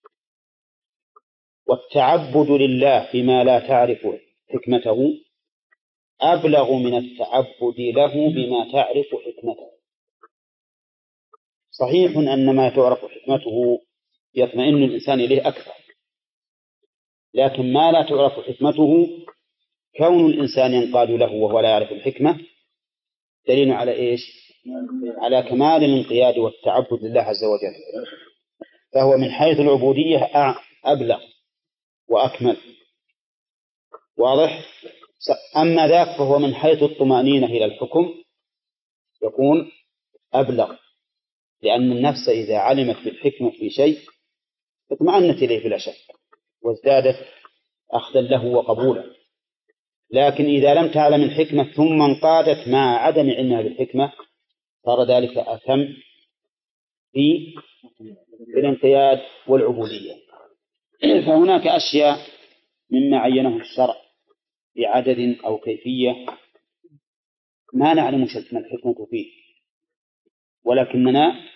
والتعبد لله فيما لا تعرف حكمته أبلغ من التعبد له بما تعرف حكمته. صحيح أن ما تعرف حكمته يطمئن الإنسان إليه أكثر، لكن ما لا تعرف حكمته كون الإنسان ينقاد له وهو لا يعرف الحكمة دليل على إيش؟ على كمال الانقياد والتعبد لله عز وجل، فهو من حيث العبودية أبلغ وأكمل، واضح؟ أما ذاك فهو من حيث الطمأنينة إلى الحكم يكون أبلغ، لأن النفس إذا علمت بالحكمة في شيء اطمأنت إليه بلا شك وازدادت أخذا له وقبولا. لكن إذا لم تعلم الحكمة ثم انقادت مع عدم علمها بالحكمة صار ذلك أتم في الانقياد والعبودية. فهناك أشياء مما عينه الشرع بعدد أو كيفية ما نعلم ما الحكمة فيه، ولكننا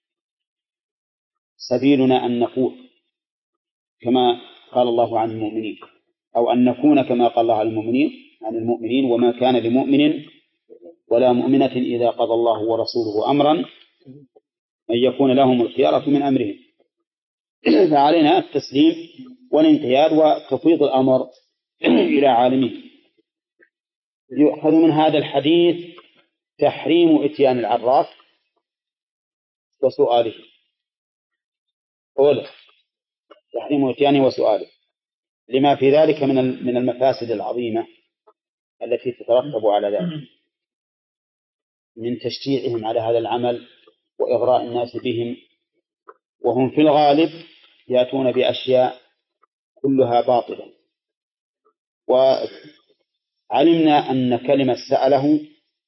سبيلنا أن نقول كما قال الله عن المؤمنين، أو أن نكون كما قال الله عن المؤمنين عن المؤمنين وما كان لمؤمن ولا مؤمنة إذا قضى الله ورسوله أمرا أن يكون لهم الخيارة من أمرهم. فعلينا التسليم والانقياد وتفويض الأمر إلى عالمه. يؤخذ من هذا الحديث تحريم إتيان العراف وسؤاله. أولا تحريم إتيانه وسؤاله لما في ذلك من من المفاسد العظيمة التي تترتب على ذلك من تشجيعهم على هذا العمل وإغراء الناس بهم، وهم في الغالب يأتون بأشياء كلها باطلة. وعلمنا أن كلمة سأله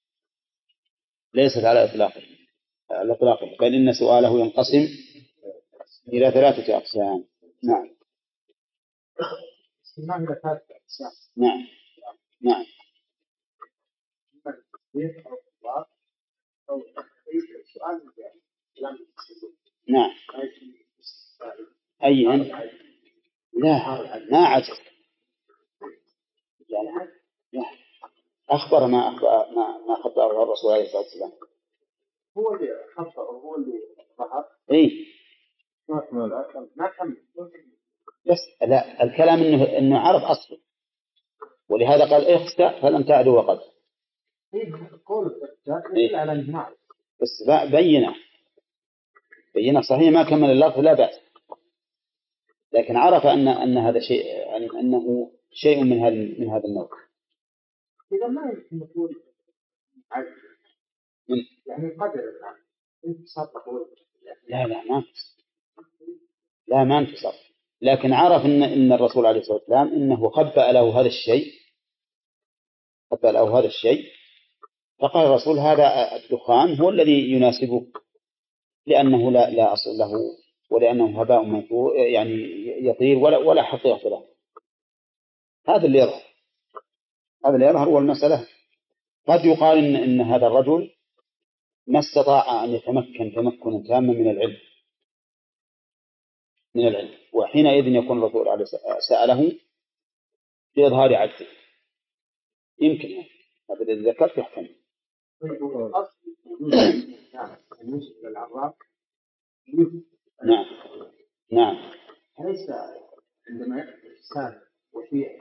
ليست على إطلاقه على إطلاقه بل إن سؤاله ينقسم إلى ثلاثة أقسام. نعم نعم نعم نعم أي لا ما عجب يعني أخبر ما أخبر ما ما خبره الرسول عليه الصلاة والسلام. هو اللي خبره هو اللي ظهر. إيه ما كمل بس لا الكلام إنه إنه عرف أصله، ولهذا قال اخسأ فلم تعدو وقد. إيه على الجماعة بس بينه بينه صحيح ما كمل اللفظ لا بأس، لكن عرف أن أن هذا شيء أنه شيء من هذا من هذا النوع. إذا ما يمكن نقول عجز يعني قدر انتصر. لا لا ما لا ما انتصر، لكن عرف إن إن الرسول عليه الصلاة والسلام إنه خبأ له هذا الشيء خبأ له هذا الشيء فقال الرسول هذا الدخان هو الذي يناسبك لأنه لا لا أصل له ولأنه هباء منثور يعني يطير ولا ولا حقيقة له. هذا اللي يظهر هذا اللي يظهر والمسألة قد يقال إن إن هذا الرجل ما استطاع أن يتمكن تمكنا تاما من العلم من العلم وحينئذ يكون الرسول عليه سأله لإظهار عجزه يمكن هذا الذي ذكرت يحتمل. نعم نعم ليس عندما يكتب الإنسان وفيه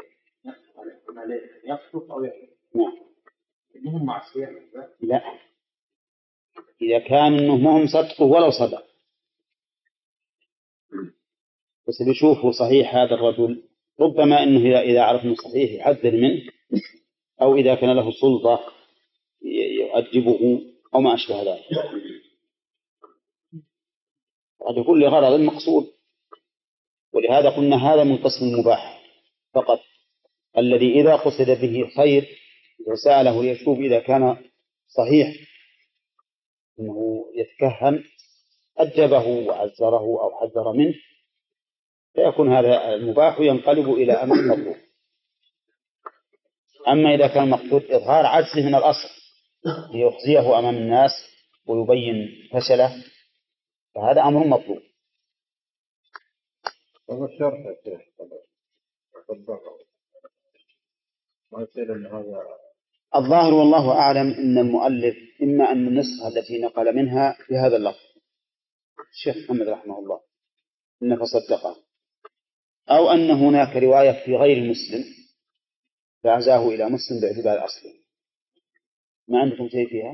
يكتب أو يكتب نعم إنهم معصية. لا إذا كان إنه ما هم صدقه ولو صدق بس بيشوفه صحيح هذا الرجل ربما إنه إذا عرف إنه صحيح يحذر منه أو إذا كان له سلطة يؤدبه أو ما أشبه ذلك. قد يكون لغرض مقصود، ولهذا قلنا هذا من قسم المباح فقط الذي إذا قصد به خير وسأله ليشوف إذا كان صحيح أنه يتكهن أدبه وعزره أو حذر منه فيكون هذا المباح ينقلب إلى أمر مطلوب. أما إذا كان مقصود إظهار عجزه من الأصل ليخزيه أمام الناس ويبين فشله فهذا أمر مطلوب. هذا الشرح يا شيخ ما يصير أن هذا الظاهر والله أعلم أن المؤلف إما أن النسخة التي نقل منها بهذا اللفظ الشيخ محمد رحمه الله إن فصدقه أو أن هناك رواية في غير مسلم فعزاه إلى مسلم باعتبار أصله. ما عندكم شيء فيها؟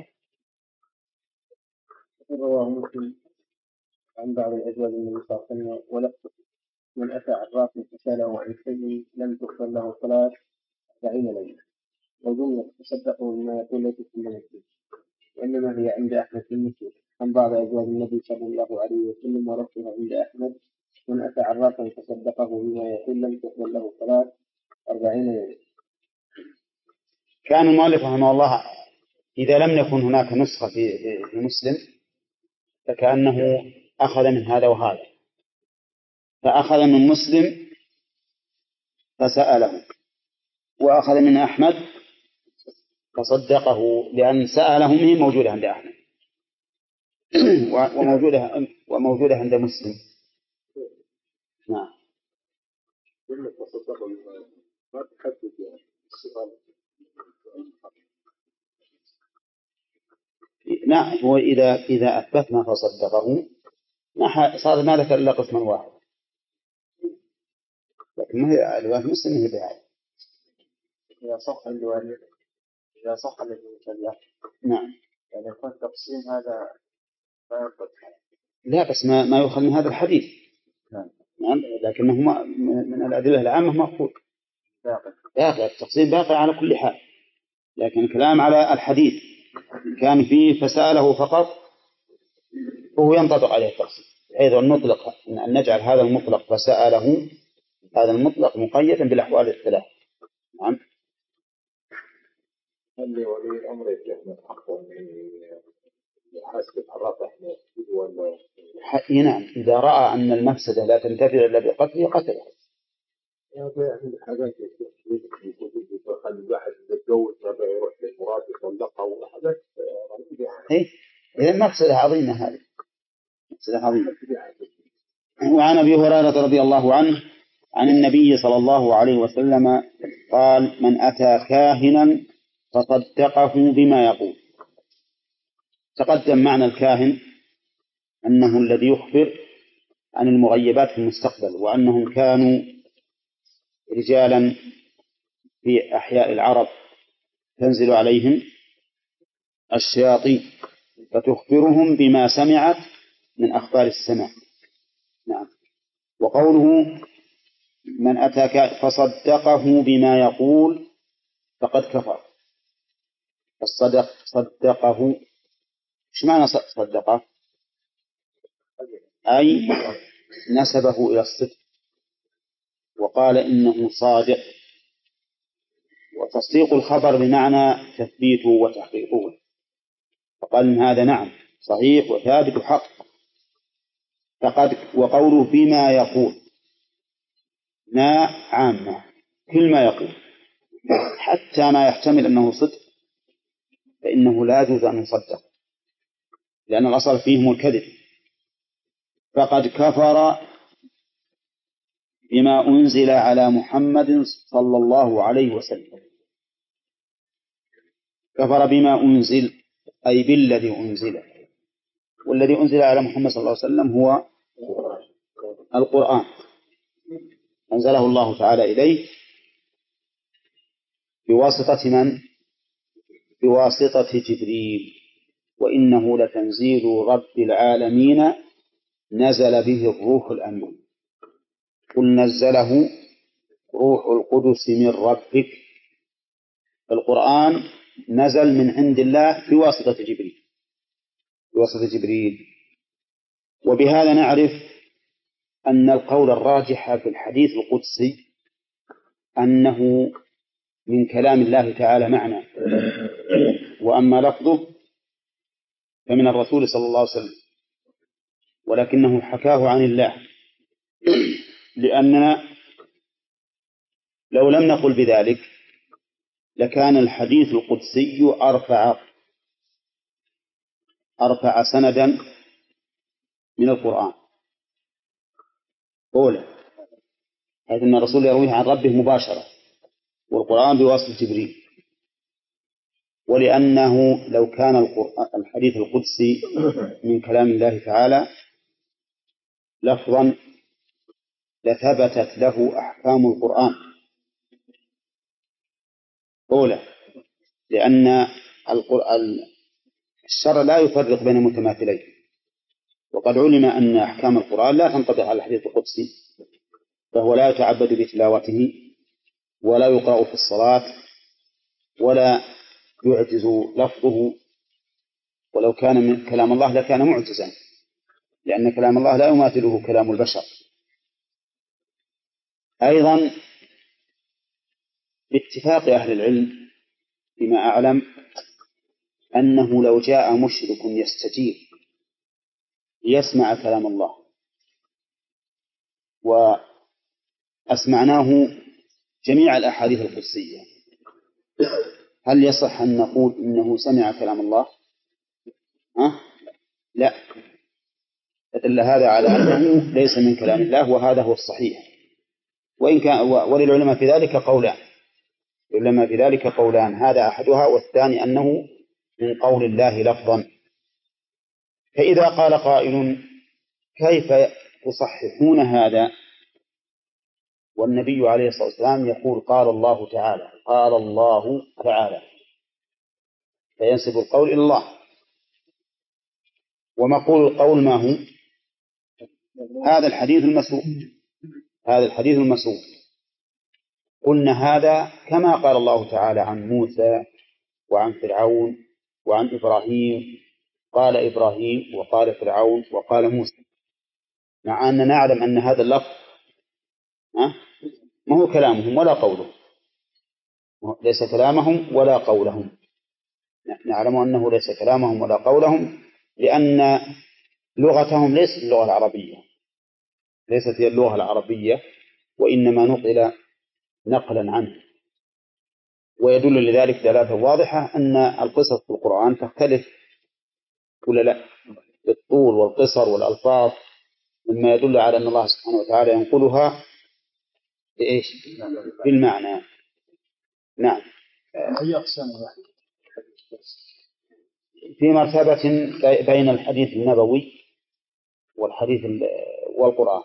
رواه مسلم عن بعض الأزواج النبي صلى الله عليه وسلم ولا من أتى عراف فسأله عن شيء لم تغفر له صلاة أربعين ليلة وجملة تصدقوا بما يقول ليس في المسجد وإنما هي عند أحمد في المسجد عن بعض أزواج النبي صلى الله عليه وسلم ورفضها عند أحمد من أتى عرافا فصدقه بما يقول لم تغفر له صلاة أربعين ليلة. كان المؤلف رحمه الله إذا لم يكن هناك نسخة في, في مسلم فكأنه أخذ من هذا وهذا فأخذ من مسلم فسأله وأخذ من أحمد فصدقه لأن سأله منه موجودة عند أحمد وموجودة وموجودة عند مسلم. نعم نعم هو إذا إذا أثبتنا فصدقه ما صار ما ذكر إلا قسما واحد لكن ما هي رواية مسلم هي بهذا. إذا صح الرواية إذا صح الذي يتبع. نعم. يعني يكون تقسيم هذا ما ينقض. لا بس ما ما يؤخذ من هذا الحديث. نعم. نعم لكنه ما من الأدلة العامة مأخوذ. باقي. باقي التقسيم باقي على كل حال. لكن الكلام على الحديث كان فيه فسأله فقط وهو ينطبق عليه التقسيم. أيضا المطلق أن نجعل هذا المطلق فسأله هذا المطلق مقيدا بالأحوال الثلاث. نعم. اللي ولي الأمر يتهم حقه من يحاسب الرافع ولا. نعم إذا رأى أن المفسدة لا تنتفع إلا بقتله قتله. يعني حاجات يخلي الواحد يتجوز ما يروح للمراد يطلقها وحاجات غريبة. إيه إذا مفسدة عظيمة هذه مفسدة عظيمة. وعن أبي هريرة رضي الله عنه عن النبي صلى الله عليه وسلم قال من أتى كاهنا فصدقه بما يقول. تقدم معنى الكاهن أنه الذي يخبر عن المغيبات في المستقبل وأنهم كانوا رجالا في أحياء العرب تنزل عليهم الشياطين فتخبرهم بما سمعت من أخبار السماء. نعم. وقوله من أتاك فصدقه بما يقول فقد كفر. الصدق صدقه ايش معنى صدقه؟ أي نسبه إلى الصدق وقال إنه صادق. وتصديق الخبر بمعنى تثبيته وتحقيقه فقال إن هذا نعم صحيح وثابت حق. فقد وقوله بما يقول ما عامة كل ما يقول حتى ما يحتمل أنه صدق فإنه لا يجوز أن يصدق لأن الأصل فيهم الكذب. فقد كفر بما أنزل على محمد صلى الله عليه وسلم. كفر بما أنزل أي بالذي أنزل والذي أنزل على محمد صلى الله عليه وسلم هو القرآن أنزله الله تعالى إليه بواسطة من؟ بواسطة جبريل وإنه لتنزيل رب العالمين نزل به الروح الأمين. قل نزله روح القدس من ربك. القرآن نزل من عند الله بواسطة جبريل بواسطة جبريل. وبهذا نعرف أن القول الراجح في الحديث القدسي أنه من كلام الله تعالى معنى وأما لفظه فمن الرسول صلى الله عليه وسلم ولكنه حكاه عن الله. لأننا لو لم نقل بذلك لكان الحديث القدسي أرفع أرفع سندا من القرآن أولا حيث أن الرسول يرويه عن ربه مباشرة والقرآن بواسطة جبريل. ولأنه لو كان الحديث القدسي من كلام الله تعالى لفظا لثبتت له أحكام القرآن أولا لأن الشرع لا يفرق بين متماثلين وقد علم أن أحكام القرآن لا تنطبق على الحديث القدسي فهو لا يتعبد بتلاوته ولا يقرأ في الصلاة ولا يعجز لفظه ولو كان من كلام الله لكان معجزا لأن كلام الله لا يماثله كلام البشر. أيضا باتفاق أهل العلم فيما أعلم أنه لو جاء مشرك يستجيب ليسمع كلام الله وأسمعناه جميع الأحاديث القدسية هل يصح أن نقول إنه سمع كلام الله؟ أه؟ لا فدل هذا على أنه ليس من كلام الله وهذا هو الصحيح. وإن كان وللعلماء في ذلك قولان للعلماء في ذلك قولان هذا أحدها والثاني أنه من قول الله لفظا. فإذا قال قائل كيف تصححون هذا والنبي عليه الصلاة والسلام يقول قال الله تعالى، قال الله تعالى، فينسب القول إلى الله. ومقول القول ما هو؟ هذا الحديث المسروق، هذا الحديث المسروق. قلنا هذا كما قال الله تعالى عن موسى وعن فرعون وعن إبراهيم، قال إبراهيم وقال فرعون وقال موسى، مع أننا نعلم أن هذا اللفظ ما هو كلامهم ولا قولهم، ليس كلامهم ولا قولهم، نعلم أنه ليس كلامهم ولا قولهم، لأن لغتهم ليست اللغة العربية، ليست هي اللغة العربية، وإنما نقل نقلا عنه. ويدل لذلك دلالة واضحة أن القصص في القرآن تختلف ولا لا، بالطول والقصر والألفاظ، مما يدل على أن الله سبحانه وتعالى ينقلها بإيش؟ بالمعنى. نعم. أي أقسام واحد في مرتبة بين الحديث النبوي والحديث والقرآن،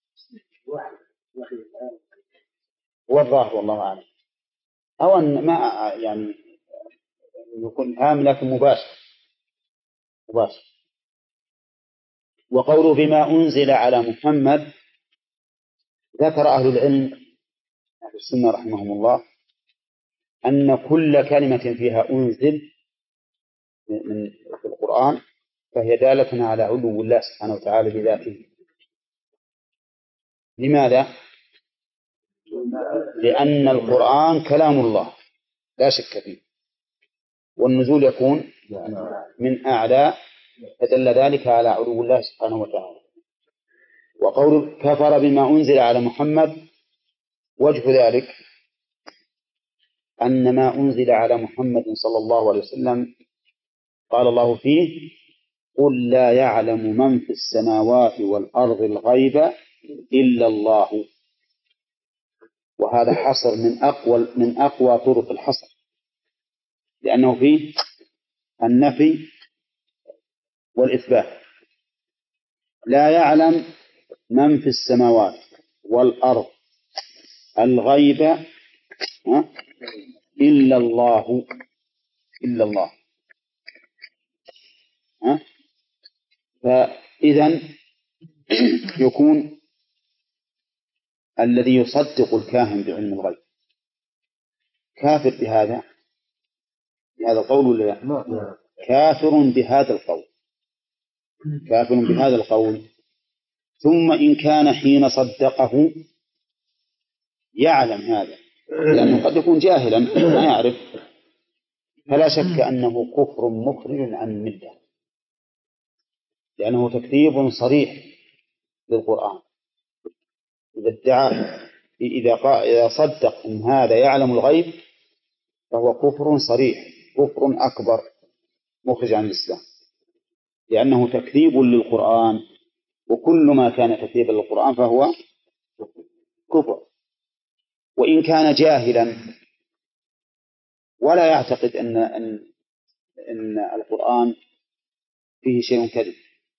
والظاهر والله أعلم، أو أن ما يعني يكون هام لكن مباشر مباشر. وقوله بما أنزل على محمد، ذكر أهل العلم أهل السنة رحمهم الله أن كل كلمة فيها أنزل من في القرآن فهي دالة على علو الله سبحانه وتعالى بذاته. لماذا؟ لأن القرآن كلام الله لا شك فيه، والنزول يكون من أعلى، فدل ذلك على علو الله سبحانه وتعالى. وقول كفر بما أنزل على محمد، وجه ذلك أن ما أنزل على محمد صلى الله عليه وسلم قال الله فيه قل لا يعلم من في السماوات والأرض الغيب إلا الله. وهذا حصر من أقوى من أقوى طرق الحصر، لأنه فيه النفي والإثبات. لا يعلم من في السماوات والأرض الغيب إلا الله، إلا الله. فإذن يكون الذي يصدق الكاهن بعلم الغيب كافر بهذا بهذا القول ولا لا؟ كافر بهذا القول، كافر بهذا القول. ثم إن كان حين صدقه يعلم هذا، لأنه قد يكون جاهلا ما يعرف، فلا شك أنه كفر مخرج عن الملة، لأنه تكذيب صريح للقرآن. إذا ادعى إذا إذا صدق أن هذا يعلم الغيب فهو كفر صريح، كفر أكبر مخرج عن الإسلام، لأنه تكذيب للقرآن، وكل ما كان تكذيبا للقرآن فهو كفر. وإن كان جاهلا ولا يعتقد أن أن أن القرآن فيه شيء كذب،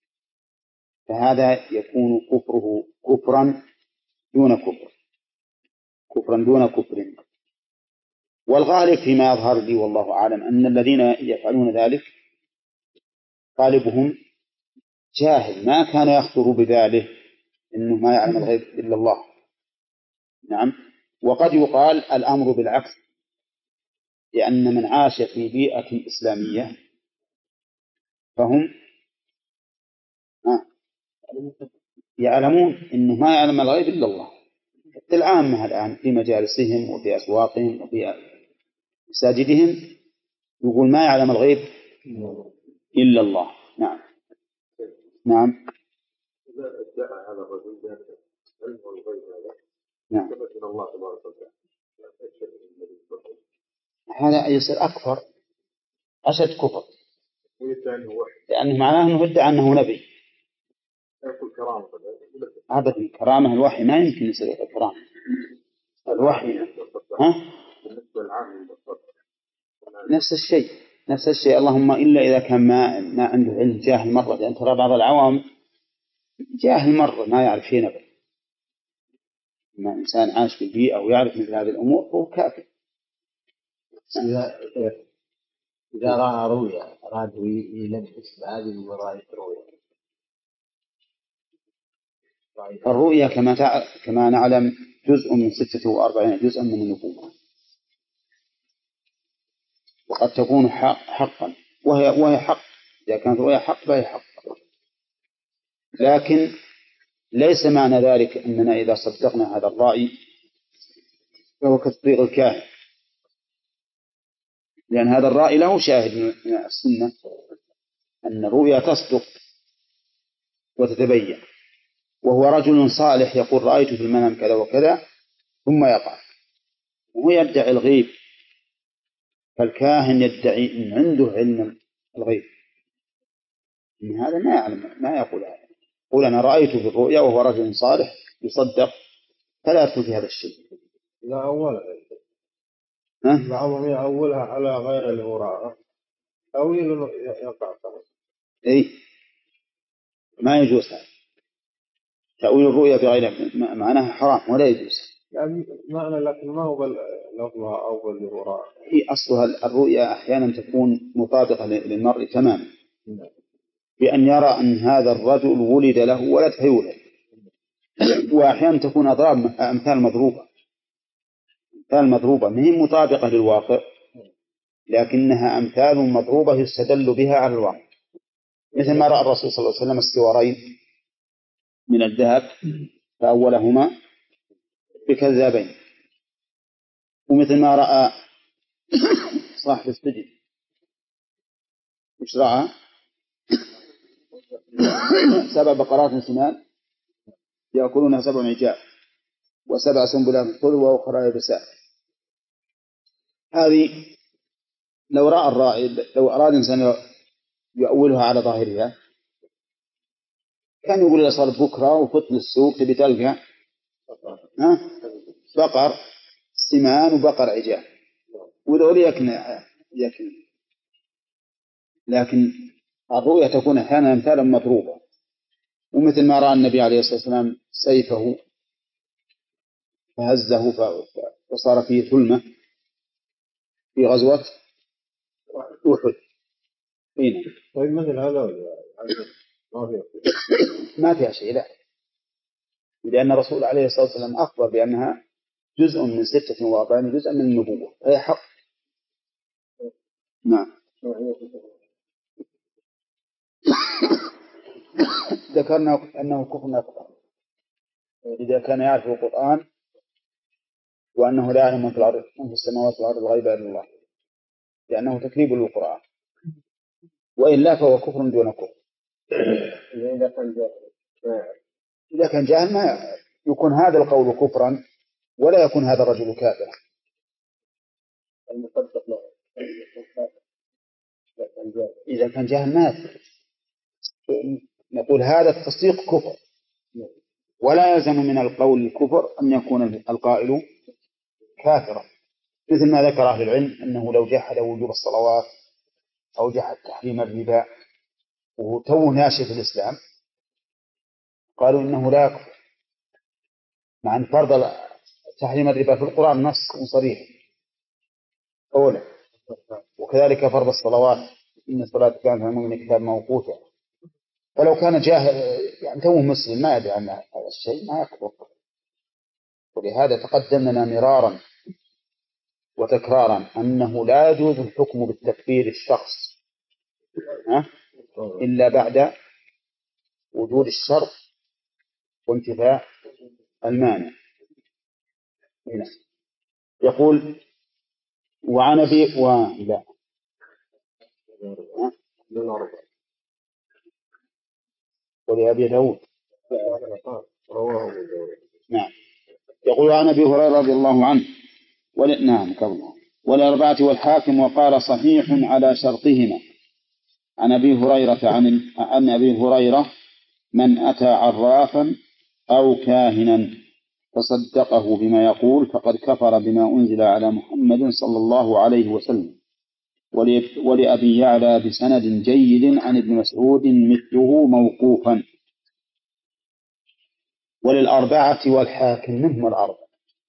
فهذا يكون كفره كفرا دون كفر، كفرا دون كفر. والغالب فيما يظهر لي والله أعلم أن الذين يفعلون ذلك غالبهم جاهل، ما كان يخطر بباله إنه ما يعلم الغيب إلا الله. نعم. وقد يقال الأمر بالعكس، لأن من عاش في بيئة إسلامية فهم يعلمون إنه ما يعلم الغيب إلا الله. حتى العامة الآن في مجالسهم وفي أسواقهم وفي مساجدهم يقول ما يعلم الغيب إلا الله. نعم. نعم. إذا ادعى هذا الرجل علم الغيب هذا نعم. من الله تبارك وتعالى، هذا يصير أكثر أشد كفر، لأنه معناه أنه ادعى أنه نبي. يقول كرامة أبدا، كرامة الوحي ما يمكن يصير كرامة الوحي. ها؟ نفس الشيء نفس الشيء اللهم إلا إذا كان ما ما عنده علم، جاهل مرة، لأن ترى بعض العوام جاهل مرة ما يعرف شيء نبي، أن إنسان عاش في البيئة ويعرف مثل هذه الأمور هو كافر. إذا إذا رأى رؤيا أراد يلبس بهذه المرأة رؤيا. الرؤيا كما تع... كما نعلم جزء من ستة وأربعين جزءا من النبوة، وقد تكون حق حقا وهي وهي حق. إذا كانت رؤيا حق فهي حق، لكن ليس معنى ذلك أننا إذا صدقنا هذا الرأي فهو كتصديق الكاهن، لأن هذا الرأي له شاهد من السنة أن الرؤيا تصدق وتتبين، وهو رجل صالح يقول رأيت في المنام كذا وكذا ثم يقع، وهو يدعي الغيب، فالكاهن يدعي أن عنده علم الغيب، إن هذا ما يعلم ما يقول هذا. قول أنا رأيت في الرؤيا وهو رجل صالح يصدق، فلا يدخل في هذا الشيء. لا أولها ها؟ بعضهم يأولها على غير اللي هو رأى تأويل يقع فيه. إيه ما يجوز هذا تأويل الرؤيا بغير معناها حرام ولا يجوز. يعني معنى لكن ما هو لفظها أول اللي هو رأى. هي أصلها الرؤيا أحيانا تكون مطابقة للمرء تماما، بأن يرى أن هذا الرجل ولد له ولد فيولد، وأحيانا تكون أضراب أمثال مضروبة أمثال مضروبة ما هي مطابقة للواقع، لكنها أمثال مضروبة يستدل بها على الواقع، مثل ما رأى الرسول صلى الله عليه وسلم السوارين من الذهب فأولهما بكذابين، ومثل ما رأى صاحب السجن إيش رأى سبع بقرات سمان يأكلونها سبع عجاف وسبع سنبلات خضر وأخرى يابسات. هذه لو رأى الرائي لو أراد إنسان يؤولها على ظاهرها كان يقول لصار بكرة وفت للسوق تبي تلقى ها بقر سمان وبقر عجاف وذول يكن يكن لكن الرؤيا تكون أحيانا أمثالا مضروبة، ومثل ما رأى النبي عليه الصلاة والسلام سيفه فهزه فصار فيه ثلمة في غزوة أحد. هنا طيب مثل هذا ما فيه ما فيها شيء، لا، لأن الرسول عليه الصلاة والسلام أخبر بأنها جزء من ستة وأربعين جزءا من النبوة، هي حق. نعم. ذكرنا أنه كفر أكبر إذا كان يعرف القرآن وأنه لا يعلم من في الأرض من في السماوات والأرض الغيب إلا الله، لأنه تكذيب للقرآن، وإلا فهو كفر دون كفر. إذا كان جاهل إذا كان جاهل ما يكون هذا القول كفرا ولا يكون هذا الرجل كافرا. المصدق له إذا كان جاهل ما نقول هذا التصديق كفر، ولا يلزم من القول الكفر أن يكون القائل كافرا، مثل ما ذكر أهل العلم أنه لو جحد وجوب الصلوات أو جحد تحريم الربا وهو تو ناشئ في الإسلام قالوا إنه لا يكفر، مع أن فرض تحريم الربا في القرآن نص صريح أولا، وكذلك فرض الصلوات إن الصلاة كانت على المؤمنين كتاب موقوتا، فلو كان جاهل يعني توه مسلم ما يدري عن هذا الشيء ما يكفر. ولهذا تقدم لنا مرارا وتكرارا أنه لا يجوز الحكم بالتكفير الشخص إلا بعد وجود الشرط وانتفاء المانع. هنا يقول وعن أبي ولا ولأبي داود نعم. يقول عن أبي هريرة رضي الله عنه ول... نعم كبره والأربعة والحاكم وقال صحيح على شرطهما. عن أبي هريرة عن عن أبي هريرة من أتى عرافا أو كاهنا فصدقه بما يقول فقد كفر بما أنزل على محمد صلى الله عليه وسلم. ولأبي يعلى بسند جيد عن ابن مسعود مثله موقوفا. وللأربعة والحاكم. منهم الأربعة؟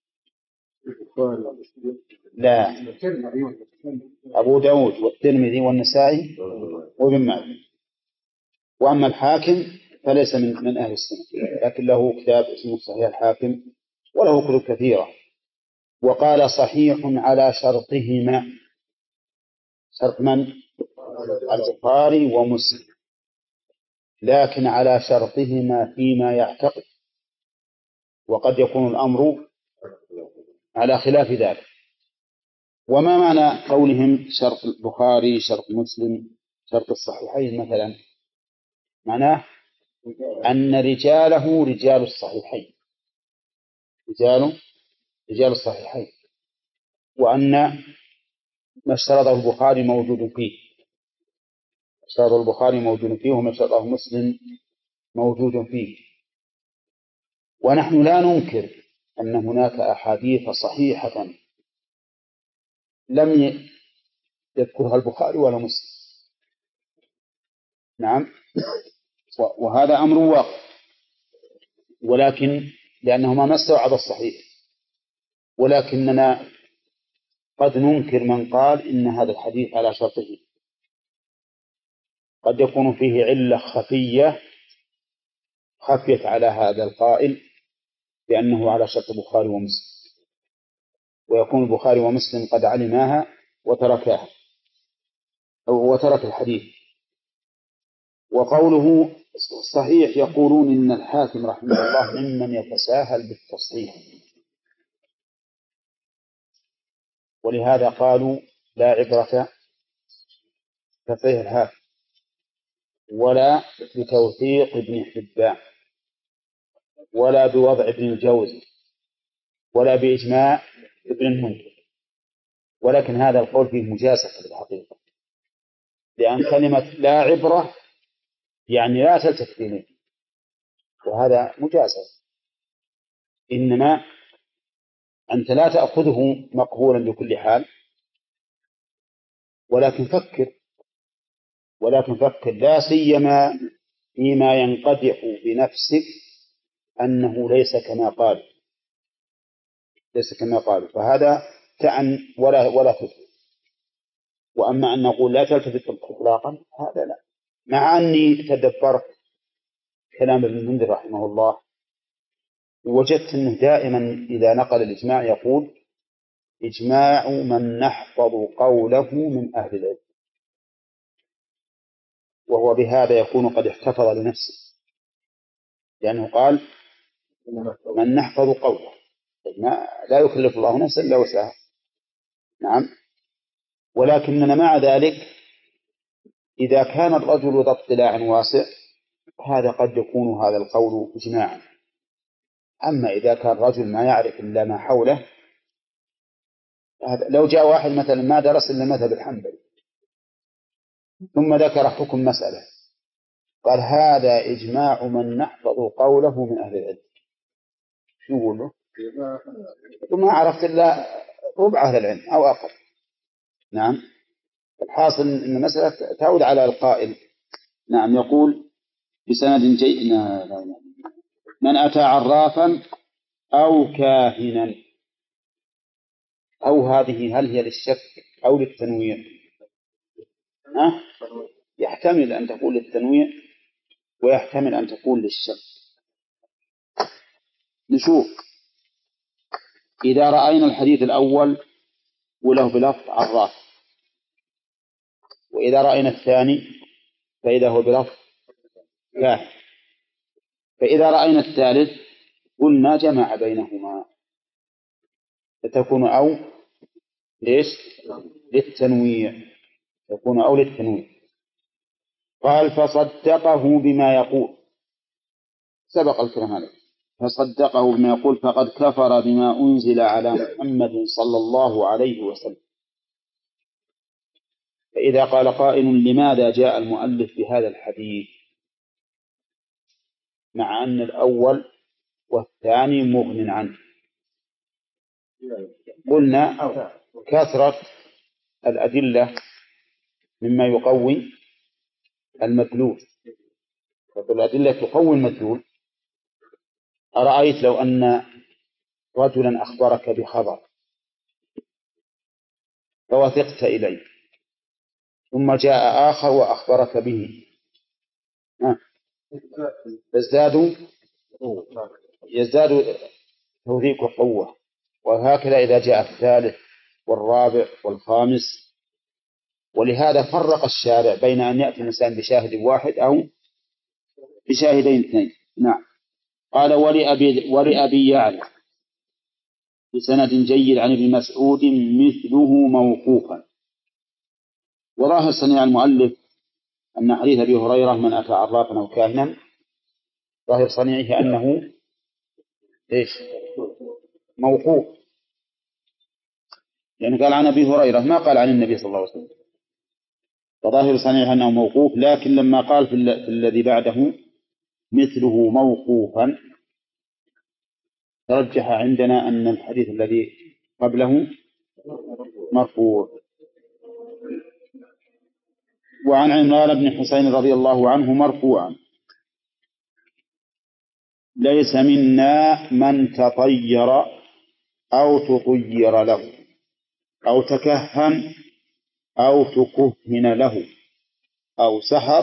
لا، أبو داود والترمذي والنسائي وابن ماجه. وأما الحاكم فليس من من أهل السنة، لكن له كتاب اسمه صحيح الحاكم وله كتب كثيرة. وقال صحيح على شرطهما. شرط من؟ البخاري ومسلم، لكن على شرطهما فيما يعتقد، وقد يكون الأمر على خلاف ذلك. وما معنى قولهم شرط البخاري شرط مسلم شرط الصحيحين مثلا؟ معناه أن رجاله رجال الصحيحين، رجال رجال الصحيحين، وأن ما اشترطه البخاري موجود فيه، اشترط البخاري موجود فيه، وما اشترطه مسلم موجود فيه. ونحن لا ننكر أن هناك أحاديث صحيحة لم يذكرها البخاري ولا مسلم، نعم، وهذا أمر واقع، ولكن لأنهما ما استوعب الصحيح. ولكننا قد ننكر من قال إن هذا الحديث على شرطه، قد يكون فيه علة خفية خفيت على هذا القائل بأنه على شرط البخاري ومسلم، ويكون البخاري ومسلم قد علماها وتركاها أو وترك الحديث. وقوله صحيح يقولون إن الحاكم رحمه الله ممن يتساهل بالتصحيح، ولهذا قالوا لا عبرة بتصحيح الحاكم ولا بتوثيق ابن حبان ولا بوضع ابن الجوزي ولا بإجماع ابن المنذر. ولكن هذا القول فيه مجازفة بالحقيقة، لأن كلمة لا عبرة يعني لا تلتفت إليه، وهذا مجازف. إنما أنت لا تأخذه مقبولا بكل حال، ولكن فكر ولكن فكر لا سيما فيما ينقدح بنفسك أنه ليس كما قال ليس كما قال فهذا تعني ولا ولا تلتفت. وأما أن نقول لا تلتفت إطلاقا هذا لا. مع أني تدبرت كلام ابن المنذر رحمه الله، وجدت أنه دائما إذا نقل الإجماع يقول إجماع من نحفظ قوله من أهل العلم، وهو بهذا يكون قد احتفظ لنفسه، لأنه قال من نحفظ قوله، ما لا يكلف الله نفسا إلا وسعها. نعم. ولكننا مع ذلك إذا كان الرجل ذا اطلاع واسع هذا قد يكون هذا القول إجماعا. أما إذا كان الرجل ما يعرف إلا ما حوله، لو جاء واحد مثلا ما درس إلا المذهب الحنبلي ثم ذكر حكم مسألة قال هذا إجماع من نحفظ قوله من أهل العلم، شو يقول له؟ وما عرفت إلا ربع أهل العلم أو أقل. نعم. الحاصل أن المسألة تعود على القائل. نعم. يقول بسند جيد من أتى عرافا أو كاهنا، أو هذه هل هي للشك أو للتنويع؟ أه؟ يحتمل أن تقول للتنويع ويحتمل أن تقول للشك. نشوف إذا رأينا الحديث الأول وله بلفظ عراف، وإذا رأينا الثاني فإذا هو بلفظ كاهن، فإذا رأينا الثالث قلنا جمع بينهما فتكون أو ليش للتنويع، تكون أو للتنويع. قال فصدقه بما يقول، سبق الكلام هذا، فصدقه بما يقول فقد كفر بما أنزل على محمد صلى الله عليه وسلم. فإذا قال قائل لماذا جاء المؤلف بهذا الحديث مع أن الأول والثاني مغن عنه؟ قلنا كثرة الأدلة مما يقوي المدلول، الأدلة تقوي المدلول، أرأيت لو أن رجلا أخبرك بخبر فوثقت إليه ثم جاء آخر وأخبرك به يزداد يزداد توثيق قوة. وهكذا إذا جاء الثالث والرابع والخامس. ولهذا فرق الشارع بين أن يأتي الإنسان بشاهد واحد أو بشاهدين اثنين. نعم. قال ولأبي, ولأبي يعلى بسند جيد عن ابن مسعود مثله موقوفا. وظاهر صنيع المؤلف أن حديث أبي هريرة من أتى عرافا أو كاهنا ظاهر صنيعه أنه إيش موقوف، يعني قال عن أبي هريرة ما قال عن النبي صلى الله عليه وسلم، فظاهر صنيعه أنه موقوف. لكن لما قال في, في الذي بعده مثله موقوفا ترجح عندنا أن الحديث الذي قبله مرفوع. وعن عمران بن حسين رضي الله عنه مرفوعا ليس منا من تطير أو تطير له أو تكهن أو تكهن له أو سحر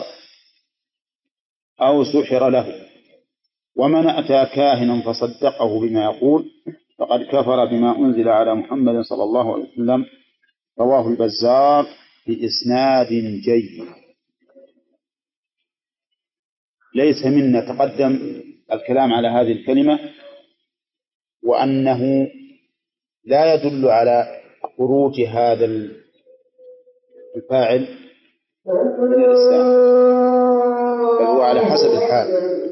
أو سحر له، ومن أتى كاهنا فصدقه بما يقول فقد كفر بما أنزل على محمد صلى الله عليه وسلم. رواه البزار بإسناد جيد. ليس منا تقدم الكلام على هذه الكلمة وأنه لا يدل على خروج هذا الفاعل من الإسلام، بل هو على حسب الحال.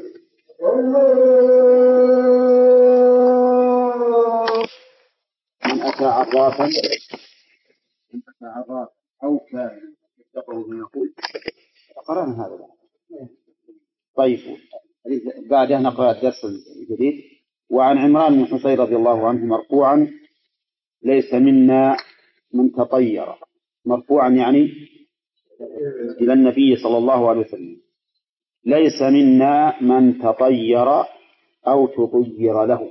من أتى عرافا من أتى عرافا أو كان يتقه بما يقول قرأنا هذا. طيب بعدها نقرأ الدرس الجديد. وعن عمران بن حسين رضي الله عنه مرفوعا ليس منا من تطير، مرفوعا يعني إلى النبي صلى الله عليه وسلم. ليس منا من تطير أو تطير له.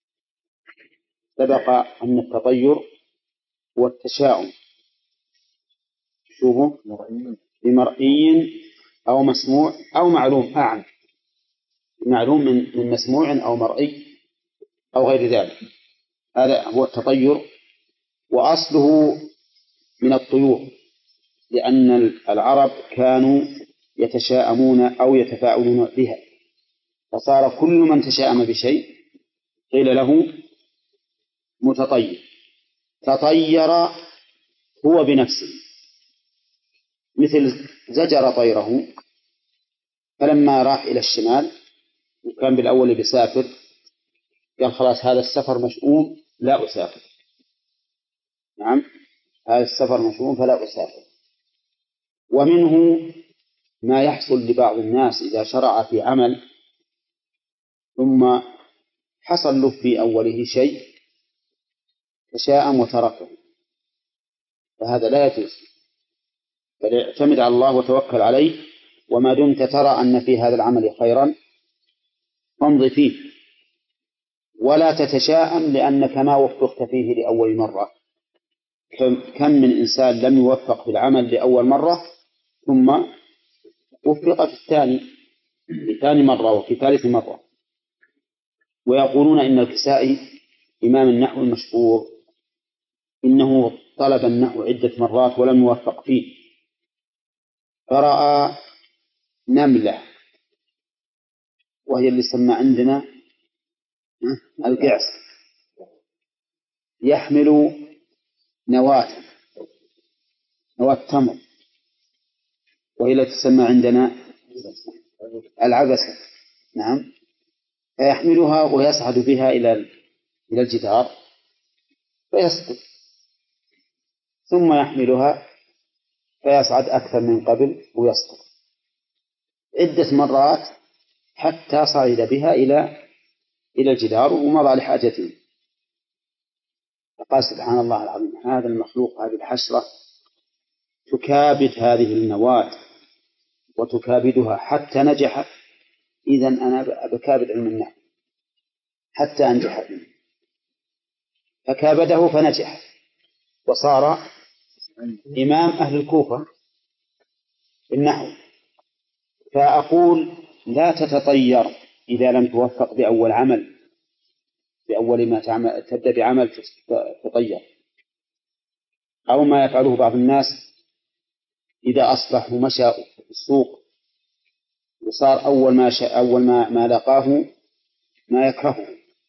سبق أن التطير هو التشاؤم، شوفوا بمرئي أو مسموع أو معلوم، أعم معلوم من مسموع أو مرئي أو غير ذلك، هذا هو التطير. وأصله من الطيور، لأن العرب كانوا يتشاءمون أو يتفاعلون بها، فصار كل من تشاءم بشيء قيل له متطير. تطير هو بنفسه، مثل زجر طيره فلما راح إلى الشمال وكان بالأول بيسافر قال خلاص هذا السفر مشؤوم لا أسافر. نعم هذا السفر مشؤوم فلا أسافر. ومنه ما يحصل لبعض الناس إذا شرع في عمل ثم حصل له في أوله شيء تشاءم وتركه، فهذا لا يجوز، بل اعتمد على الله وتوكل عليه، وما دمت ترى أن في هذا العمل خيرا فامض فيه ولا تتشاءم لأنك ما وفقت فيه لأول مرة. كم من إنسان لم يوفق في العمل لأول مرة ثم وفق في الثاني في ثاني مرة وفي ثالث مرة. ويقولون إن الكسائي إمام النحو المشهور إنه طلب النحو عدة مرات ولم يوفق فيه، فرأى نملة وهي اللي سمى عندنا القعص يحمل نواة نواة تمر، وهي التي تسمى عندنا العبسة. نعم فيحملها ويصعد بها إلى إلى الجدار فيسقط، ثم يحملها فيصعد أكثر من قبل ويسقط عدة مرات حتى صعد بها إلى إلى الجدار ومضى لحاجته. فقال سبحان الله العظيم هذا المخلوق هذه الحشرة تكابد هذه النواة وتكابدها حتى نجحت، إذن أنا بكابد علم النحو. حتى أنجح فيه، فكابده فنجح وصار إمام أهل الكوفة بالنحو. فأقول لا تتطير إذا لم توفق بأول عمل، بأول ما تعمل تبدأ بعمل تطير، أو ما يفعله بعض الناس إذا أصبح ومشى في السوق وصار أول ما شاء أول ما, ما لقاه ما يكرهه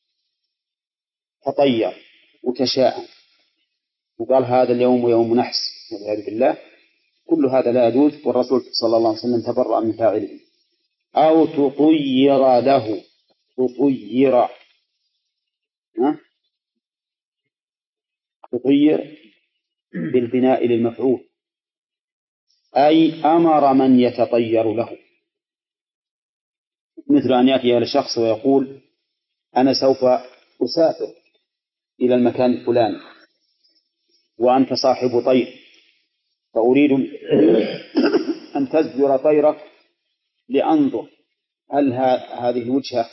تطير وتشاءم وقال هذا اليوم يوم نحس والعياذ بالله. كل هذا لا يجوز، والرسول صلى الله عليه وسلم تبرأ من فاعله. أو تطير له، تطير ها؟ تطير بالبناء للمفعول، أي أمر من يتطير له، مثل أن يأتي إلى شخص ويقول أنا سوف أسافر إلى المكان الفلاني وأنت صاحب طير، فأريد أن تزجر طيرك لأنظر هل هذه الوجهة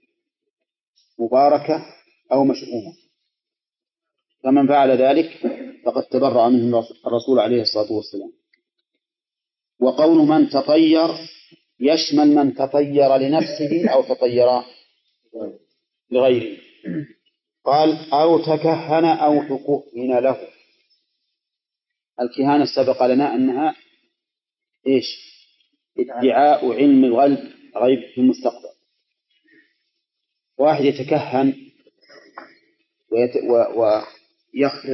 مباركة أو مشؤومة. فمن فعل ذلك فقد تبرأ منه الرسول عليه الصلاة والسلام. وقول من تطير يشمل من تطير لنفسه أو تطير لغيره. قال أو تكهن أو تكهن له. الكهانة سبق لنا أنها إيش؟ ادعاء علم الغيب في المستقبل. واحد يتكهن ويخرج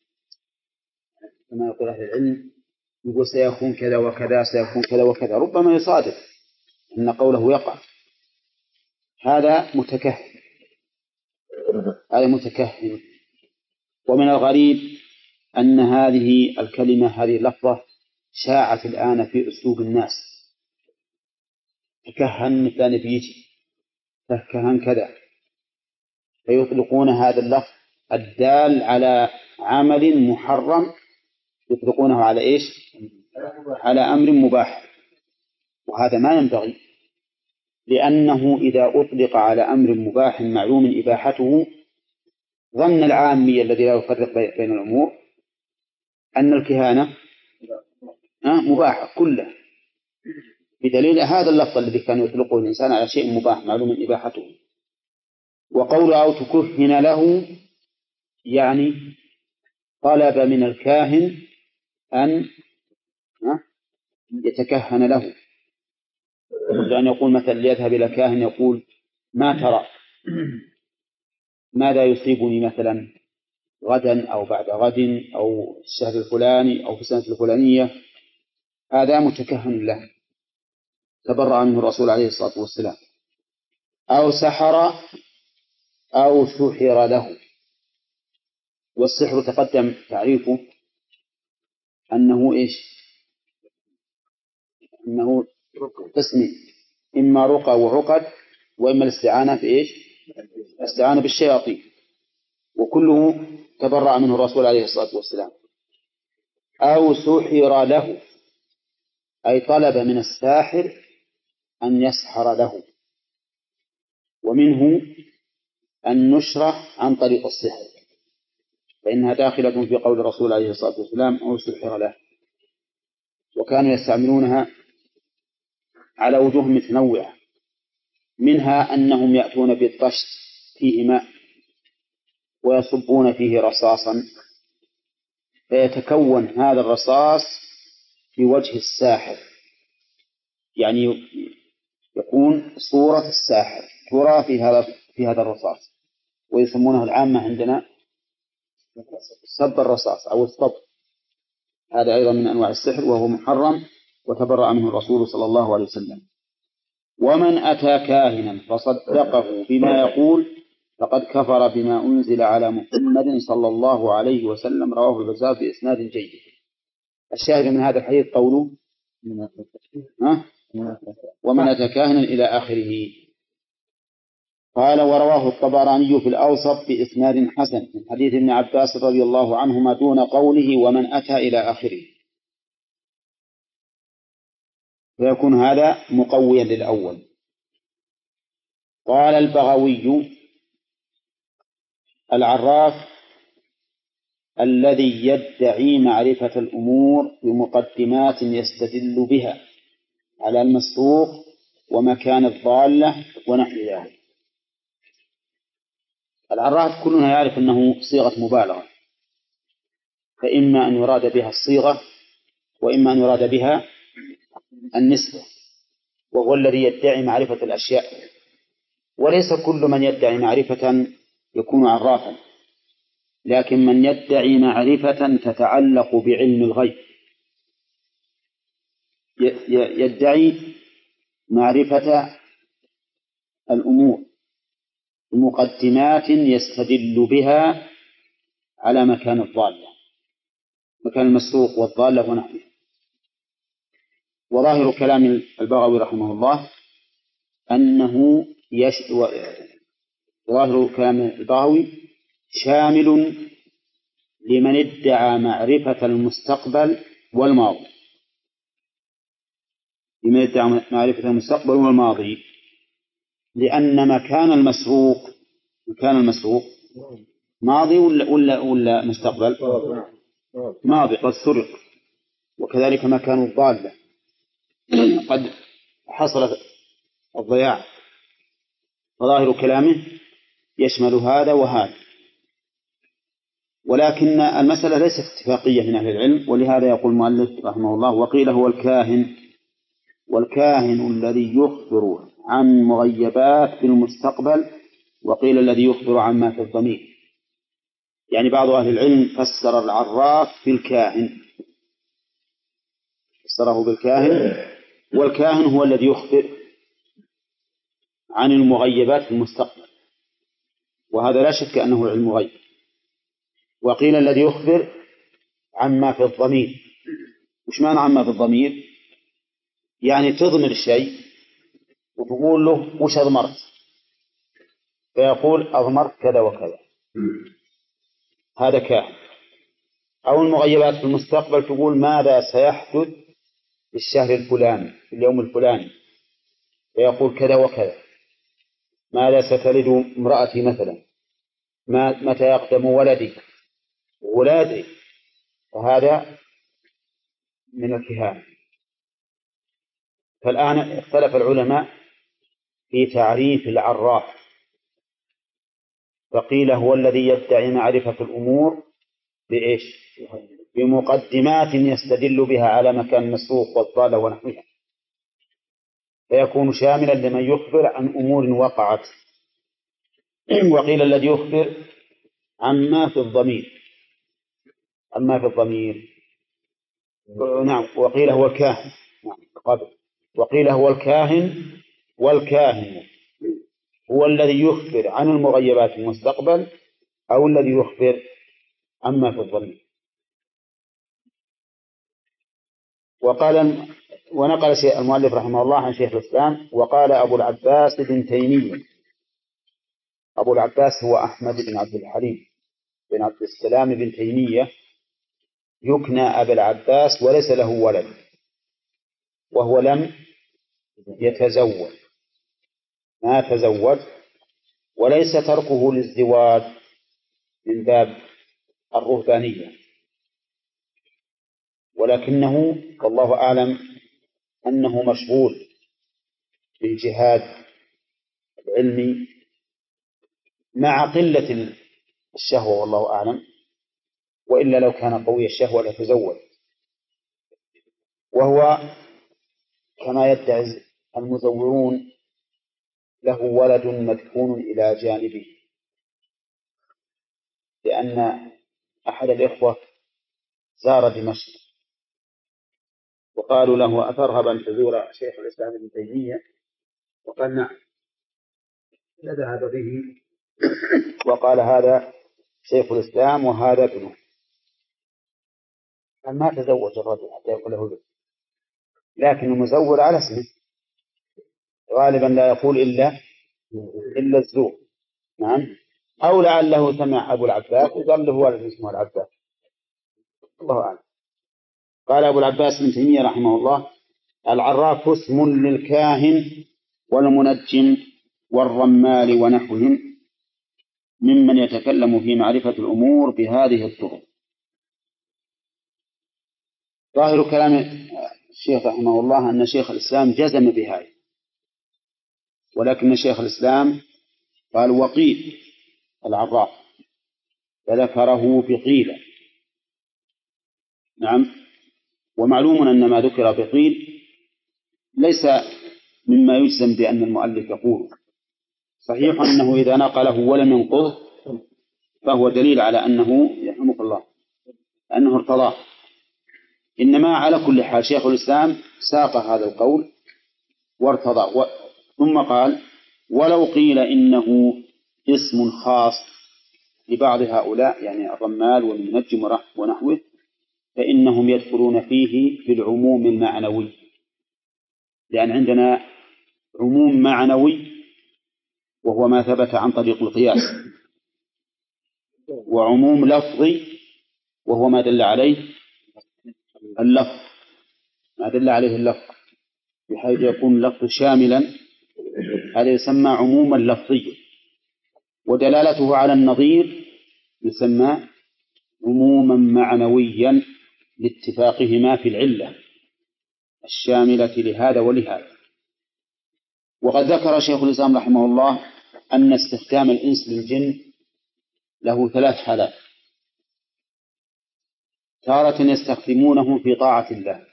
كما يقول أهل العلم، يقول سيكون كذا وكذا سيكون كذا وكذا، ربما يصادف أن قوله يقع. هذا متكهن، هذا متكهن. ومن الغريب أن هذه الكلمة هذه اللفظة شاعت الآن في أسلوب الناس. تكهن مثل نبيتي، تكهن كذا، فيطلقون هذا اللفظ الدال على عمل محرم، يطلقونه على إيش؟ على أمر مباح، وهذا ما ينبغي، لأنه إذا أطلق على أمر مباح معلوم إباحته ظن العامي الذي لا يفرق بين الأمور أن الكهانة مباحة كلها، بدليل هذا اللفظ الذي كان يطلقه الإنسان على شيء مباح معلوم إباحته. وقول أو تكهن له يعني طلب من الكاهن أن يتكهن له، لأن يقول مثلا ليذهب إلى كاهن يقول ما ترى ماذا يصيبني مثلا غدا أو بعد غد أو الشهر الفلاني أو في السنة الفلانية، هذا متكهن له، تبرأ منه الرسول عليه الصلاة والسلام. أو سحر أو سحر له. والسحر تقدم تعريفه أنه إيش؟ أنه قسم، إما رقى وعقد، وإما الاستعانة بإيش؟ الاستعانة بالشياطين، وكله تبرأ منه الرسول عليه الصلاة والسلام. أو سحر له أي طلب من الساحر أن يسحر له، ومنه النشرة عن طريق السحر، فإنها داخلة في قول الرسول عليه الصلاة والسلام أو سحر له. وكانوا يستعملونها على وجوه متنوعة، منها أنهم يأتون بالطشت فيه ماء ويصبون فيه رصاصا، فيتكون هذا الرصاص في وجه الساحر، يعني يكون صورة الساحر ترى في هذا في هذا الرصاص، ويسمونه العامة عندنا صب الرصاص أو الصب. هذا أيضا من أنواع السحر وهو محرم، وتبرأ منه الرسول صلى الله عليه وسلم. ومن أتى كاهنا فصدقه بما يقول فقد كفر بما أنزل على محمد صلى الله عليه وسلم، رواه البزار بإسناد جيد. الشاهد من هذا الحديث قوله ومن أتى كاهنا إلى آخره. قال ورواه الطبراني في الأوسط بإسناد حسن من حديث ابن عباس رضي الله عنهما دون قوله ومن أتى إلى آخره، فيكون هذا مقويا للأول. قال البغوي العراف الذي يدعي معرفة الأمور بمقدمات يستدل بها على المسروق ومكان الضالة ونحو ذلك. العراف كلنا يعرف أنه صيغة مبالغة، فإما أن يراد بها الصيغة وإما أن يراد بها النسبة، وهو الذي يدعي معرفة الأشياء، وليس كل من يدعي معرفة يكون عرافا، لكن من يدعي معرفة تتعلق بعلم الغيب، يدعي معرفة الأمور بمقدمات يستدل بها على مكان الضالة، مكان المسروق والضالة ونحوه. وظاهر كلام البغوي رحمه الله أنه يش... ظاهر كلام البغوي شامل لمن ادعى معرفة المستقبل والماضي، لمن ادعى معرفة المستقبل والماضي، لأن مكان المسروق مكان المسروق ماضي ولا ولا ولا مستقبل؟ ماضي، قد سرق. وكذلك مكان الضالة قد حصل الضياع. فظاهر كلامه يشمل هذا وهذا، ولكن المسألة ليست اتفاقية من أهل العلم، ولهذا يقول المؤلف رحمه الله: وقيل هو الكاهن، والكاهن الذي يخبر عن مغيبات في المستقبل، وقيل الذي يخبر عما في الضمير. يعني بعض أهل العلم فسر العراف بالكاهن، فسره بالكاهن، والكاهن هو الذي يخبر عن المغيبات في المستقبل، وهذا لا شك أنه علم غيب. وقيل الذي يخبر عما في الضمير. وش معنى عما في الضمير؟ يعني تضمر الشيء وتقول له وش أضمرت، فيقول أضمرت كذا وكذا، هذا كاهن. أو المغيبات في المستقبل تقول ماذا سيحدث في الشهر الفلاني في اليوم الفلاني، فيقول كذا وكذا، ماذا ستلد امرأتي مثلا، ما متى يقدم ولدي ولادي، وهذا من الكهانة. فالآن اختلف العلماء في تعريف العراف، فقيل هو الذي يدعي معرفة الأمور بإيش؟ بمقدمات يستدل بها على مكان المسروق والضالة ونحوها، فيكون شاملا لمن يخبر عن أمور وقعت. وقيل الذي يخبر عما في الضمير، عما في الضمير نعم. وقيل هو الكاهن، نعم قبل. وقيل هو الكاهن، والكاهن هو الذي يخبر عن المغيبات في المستقبل أو الذي يخبر عما في الضمير. وقال ونقل المؤلف رحمه الله عن شيخ الإسلام: وقال أبو العباس بن تيمية. أبو العباس هو أحمد بن عبد الحليم بن عبد السلام بن تيمية، يكنى أبا العباس، وليس له ولد، وهو لم يتزوج، ما تزوج، وليس تركه للزواج من باب الرهبانية، ولكنه والله أعلم أنه مشغول بالجهاد العلمي مع قلة الشهوة والله أعلم، وإلا لو كان قوي الشهوة لتزوج. وهو كما يدعي المزورون له ولد مدفون إلى جانبه، لأن أحد الإخوة زار دمشق وقالوا له: أترهب أن تزور شيخ الإسلام ابن تيمية؟ وقال: نعم. فذهب به وقال: هذا شيخ الإسلام وهذا ابنه. ما تزوج الرجل حتى يقول له ابن، لكن المزور على اسمه غالبا لا يقول إلا إلا الزور. نعم. أو لعله سمع أبو العباس وقال له ولد اسمه العباس، الله أعلم. قال أبو العباس بن تيمية رحمه الله: العراف اسم للكاهن والمنجم والرمال ونحوهم، ممن يتكلم في معرفة الأمور بهذه الطرق. ظاهر كلام الشيخ رحمه الله أن شيخ الإسلام جزم بهذا، ولكن شيخ الإسلام قال وقيل العراف فذكره بقيل. نعم. ومعلوم أن ما ذكر بقيل ليس مما يجزم بأن المؤلف يقول. صحيح أنه إذا نقله ولم ينقضه فهو دليل على أنه يرحمك الله أنه ارتضاه. إنما على كل حال شيخ الإسلام ساق هذا القول وارتضى و... ثم قال ولو قيل إنه اسم خاص لبعض هؤلاء يعني الرمال والمنجم ونحوه فإنهم يدخلون فيه بالعموم المعنوي، لأن عندنا عموم معنوي وهو ما ثبت عن طريق القياس، وعموم لفظي وهو ما دل عليه اللفظ ما دل عليه اللفظ بحيث يكون اللفظ شاملا، هذا يسمى عموما لفظيا، ودلالته على النظير يسمى عموما معنويا لاتفاقهما في العلة الشاملة لهذا ولهذا. وقد ذكر شيخ الإسلام رحمه الله أن استخدام الإنس للجن له ثلاث حالات: تارة يستخدمونه في طاعة الله،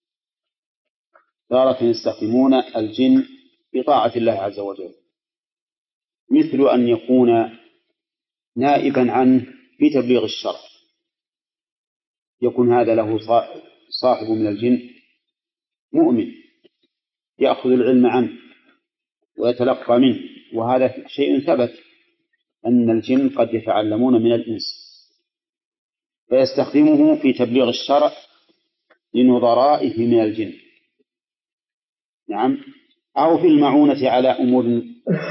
تارة يستخدمون الجن في طاعة الله عز وجل، مثل أن يكون نائبا عنه في تبليغ الشرع، يكون هذا له صاحب من الجن مؤمن يأخذ العلم عنه ويتلقى منه، وهذا شيء ثبت أن الجن قد يتعلمون من الإنس، فيستخدمه في تبليغ الشرع لنظرائه من الجن. نعم. أو في المعونة على أمور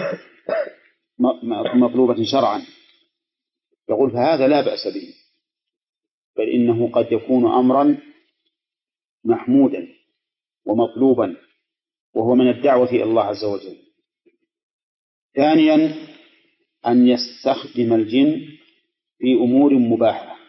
مطلوبة شرعا، يقول فهذا لا بأس به، بل إنه قد يكون أمرا محمودا ومطلوبا وهو من الدعوة إلى الله عز وجل. ثانيا أن يستخدم الجن في أمور مباحة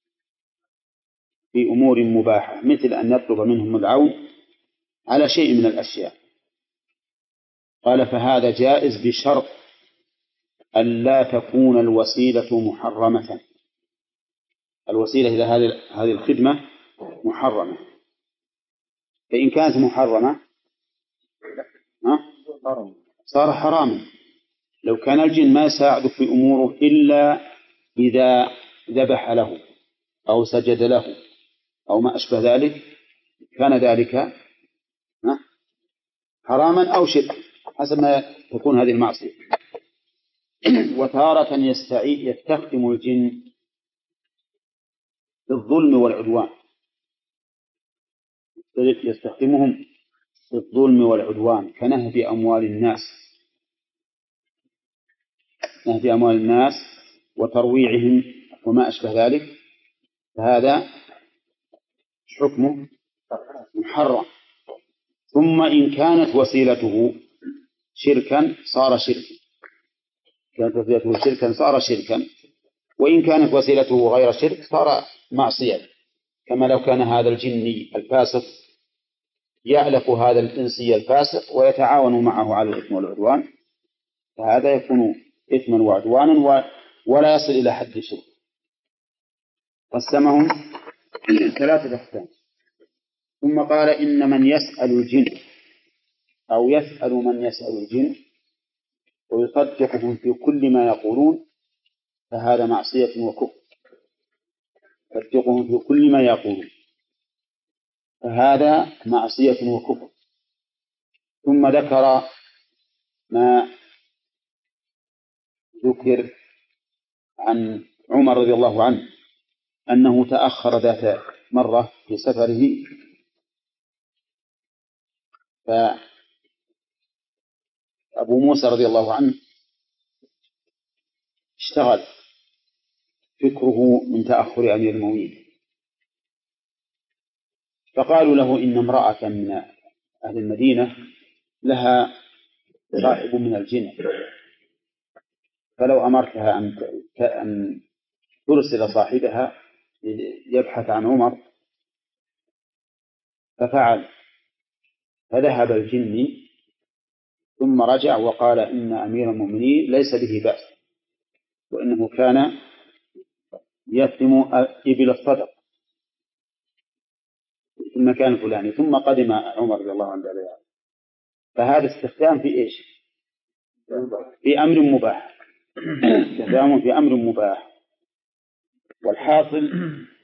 في أمور مباحة مثل أن يطلب منهم العون على شيء من الأشياء، قال فهذا جائز بشرط أن لا تكون الوسيلة محرمة، الوسيلة إلى هذه الخدمة محرمة، فإن كانت محرمة صار حراما. لو كان الجن ما يساعد في أموره إلا إذا ذبح له أو سجد له أو ما أشبه ذلك كان ذلك حراما أو شركا حسب ما تكون هذه المعصية. وتارة يستعيد يستخدم الجن بالظلم والعدوان، يستخدمهم بالظلم والعدوان كنهب أموال الناس نهب أموال الناس وترويعهم وما أشبه ذلك، فهذا حكمه محرم. ثم إن كانت وسيلته شركا صار شركا كانت وسيلته شركا صار شركا وإن كانت وسيلته غير شرك صار معصية، كما لو كان هذا الجني الفاسق يألف هذا الإنسي الفاسق ويتعاون معه على الإثم والعدوان، فهذا يكون إثما وعدوانا ولا يصل إلى حد الشرك. قسمهم ثلاثة أقسام. ثم قال إن من يسأل الجن أو يسأل من يسأل الجن ويصدقهم في كل ما يقولون فهذا معصية وكفر. يصدقهم في كل ما يقولون فهذا معصية وكفر. ثم ذكر ما ذكر عن عمر رضي الله عنه أنه تأخر ذات مرة في سفره، فأبو موسى رضي الله عنه اشتغل فكره من تأخر أمير المؤمنين، فقالوا له إن امرأة من أهل المدينة لها صاحب من الجن فلو أمرتها أن أن ترسل صاحبها يبحث عن عمر ففعل، فذهب الجني ثم رجع وقال إن أمير المؤمنين ليس به بأس، وإنه كان يثم إبل الصدق في المكان الفلاني، ثم قدم عمر رضي الله عنه. فهذا استخدام في إيش؟ في أمر مباح، استخدام في أمر مباح. والحاصل